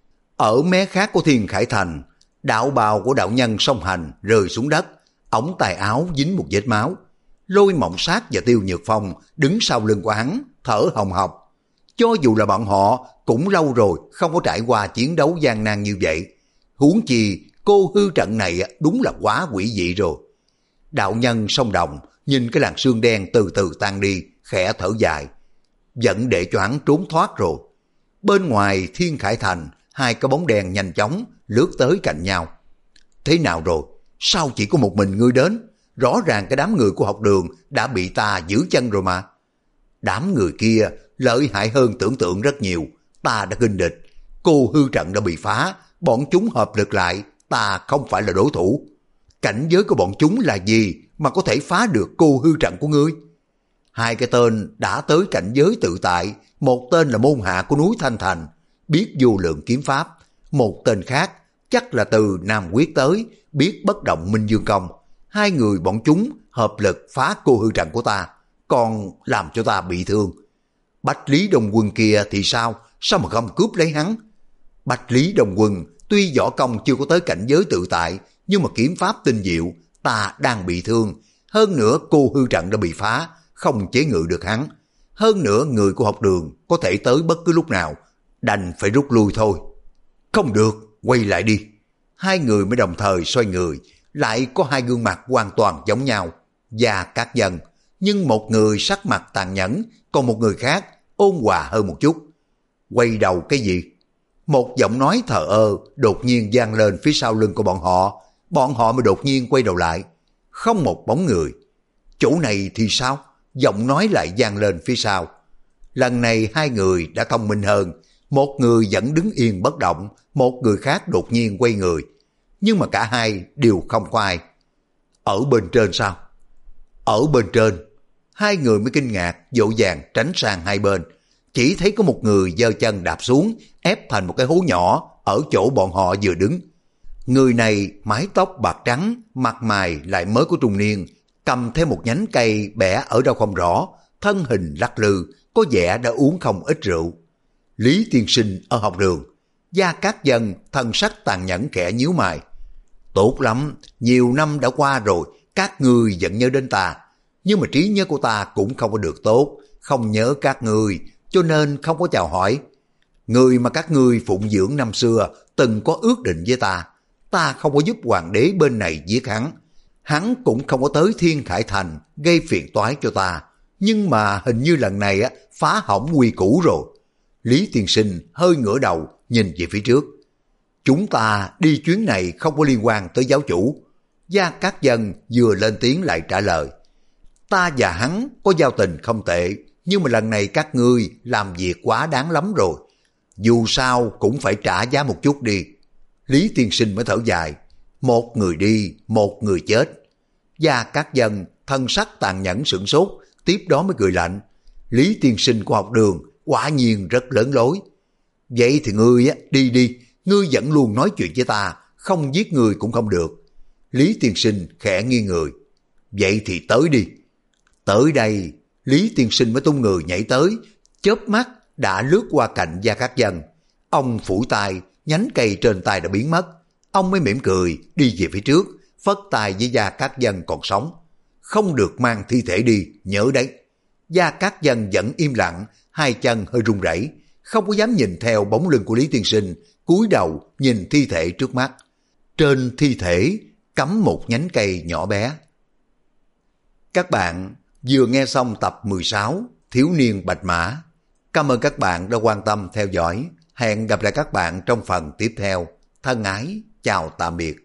ở mé khác của Thiên Khải Thành, đạo bào của đạo nhân song hành rơi xuống đất, ống tay áo dính một vết máu. Lôi Mộng Sát và Tiêu Nhược Phong đứng sau lưng của hắn, thở hồng hộc. Cho dù là bọn họ cũng lâu rồi không có trải qua chiến đấu gian nan như vậy. Huống chi cô hư trận này đúng là quá quỷ dị rồi. Đạo nhân song đồng nhìn cái làn sương đen từ từ tan đi, khẽ thở dài. Vẫn để cho hắn trốn thoát rồi. Bên ngoài Thiên Khải Thành, hai cái bóng đèn nhanh chóng lướt tới cạnh nhau. Thế nào rồi? Sao chỉ có một mình ngươi đến? Rõ ràng cái đám người của học đường đã bị ta giữ chân rồi mà. Đám người kia lợi hại hơn tưởng tượng rất nhiều. Ta đã kinh địch. Cô hư trận đã bị phá. Bọn chúng hợp lực lại. Ta không phải là đối thủ. Cảnh giới của bọn chúng là gì mà có thể phá được cô hư trận của ngươi? Hai cái tên đã tới cảnh giới tự tại. Một tên là môn hạ của núi Thanh Thành, biết vô lượng kiếm pháp. Một tên khác chắc là từ Nam Quyết tới, biết bất động Minh Dương Công. Hai người bọn chúng hợp lực phá cô hư trận của ta, còn làm cho ta bị thương. Bách Lý Đông Quân kia thì sao? Sao mà không cướp lấy hắn? Bách Lý Đông Quân tuy võ công chưa có tới cảnh giới tự tại, nhưng mà kiếm pháp tinh diệu, ta đang bị thương. Hơn nữa cô hư trận đã bị phá, không chế ngự được hắn. Hơn nữa người của học đường có thể tới bất cứ lúc nào, đành phải rút lui thôi. Không được, quay lại đi. Hai người mới đồng thời xoay người, lại có hai gương mặt hoàn toàn giống nhau. Gia Cát Dân, nhưng một người sắc mặt tàn nhẫn, còn một người khác ôn hòa hơn một chút. Quay đầu cái gì? Một giọng nói thờ ơ đột nhiên vang lên phía sau lưng của bọn họ, bọn họ mới đột nhiên quay đầu lại. Không một bóng người. Chỗ này thì sao? Giọng nói lại vang lên phía sau. Lần này hai người đã thông minh hơn, một người vẫn đứng yên bất động, một người khác đột nhiên quay người. Nhưng mà cả hai đều không có ai. Ở bên trên sao? Ở bên trên. Hai người mới kinh ngạc, vội vàng tránh sang hai bên. Chỉ thấy có một người giơ chân đạp xuống, ép thành một cái hố nhỏ ở chỗ bọn họ vừa đứng. Người này mái tóc bạc trắng, mặt mày lại mới của trung niên, cầm theo một nhánh cây bẻ ở đâu không rõ, thân hình lắc lư, có vẻ đã uống không ít rượu. Lý tiên sinh ở học đường. Gia Cát Dân thân sắc tàn nhẫn khẽ nhíu mày. Tốt lắm, nhiều năm đã qua rồi, các ngươi vẫn nhớ đến ta. Nhưng mà trí nhớ của ta cũng không có được tốt, không nhớ các ngươi, cho nên không có chào hỏi. Người mà các ngươi phụng dưỡng năm xưa từng có ước định với ta. Ta không có giúp hoàng đế bên này giết hắn. Hắn cũng không có tới Thiên Khải Thành gây phiền toái cho ta. Nhưng mà hình như lần này á phá hỏng quy củ rồi. Lý tiên sinh hơi ngửa đầu nhìn về phía trước. Chúng ta đi chuyến này không có liên quan tới giáo chủ. Gia Cát Dân vừa lên tiếng lại trả lời. Ta và hắn có giao tình không tệ, nhưng mà lần này các ngươi làm việc quá đáng lắm rồi. Dù sao cũng phải trả giá một chút đi. Lý tiên sinh mới thở dài. Một người đi, một người chết. Gia Cát Dân thân sắc tàn nhẫn sửng sốt, tiếp đó mới cười lạnh. Lý tiên sinh của học đường quả nhiên rất lớn lối. Vậy thì ngươi á, đi đi, ngươi vẫn luôn nói chuyện với ta, không giết ngươi cũng không được. Lý tiên sinh khẽ nghiêng người. Vậy thì tới đi. Tới đây, Lý tiên sinh mới tung người nhảy tới, chớp mắt đã lướt qua cạnh Gia Cát Dân. Ông phủi tay, nhánh cây trên tay đã biến mất. Ông mới mỉm cười đi về phía trước, phất tay với Gia Cát Dân còn sống. Không được mang thi thể đi, nhớ đấy. Gia Cát Dân vẫn im lặng, hai chân hơi run rẩy, không có dám nhìn theo bóng lưng của Lý tiên sinh, cúi đầu nhìn thi thể trước mắt. Trên thi thể cắm một nhánh cây nhỏ bé. Các bạn vừa nghe xong tập mười sáu Thiếu niên Bạch Mã. Cảm ơn các bạn đã quan tâm theo dõi. Hẹn gặp lại các bạn trong phần tiếp theo. Thân ái, chào tạm biệt.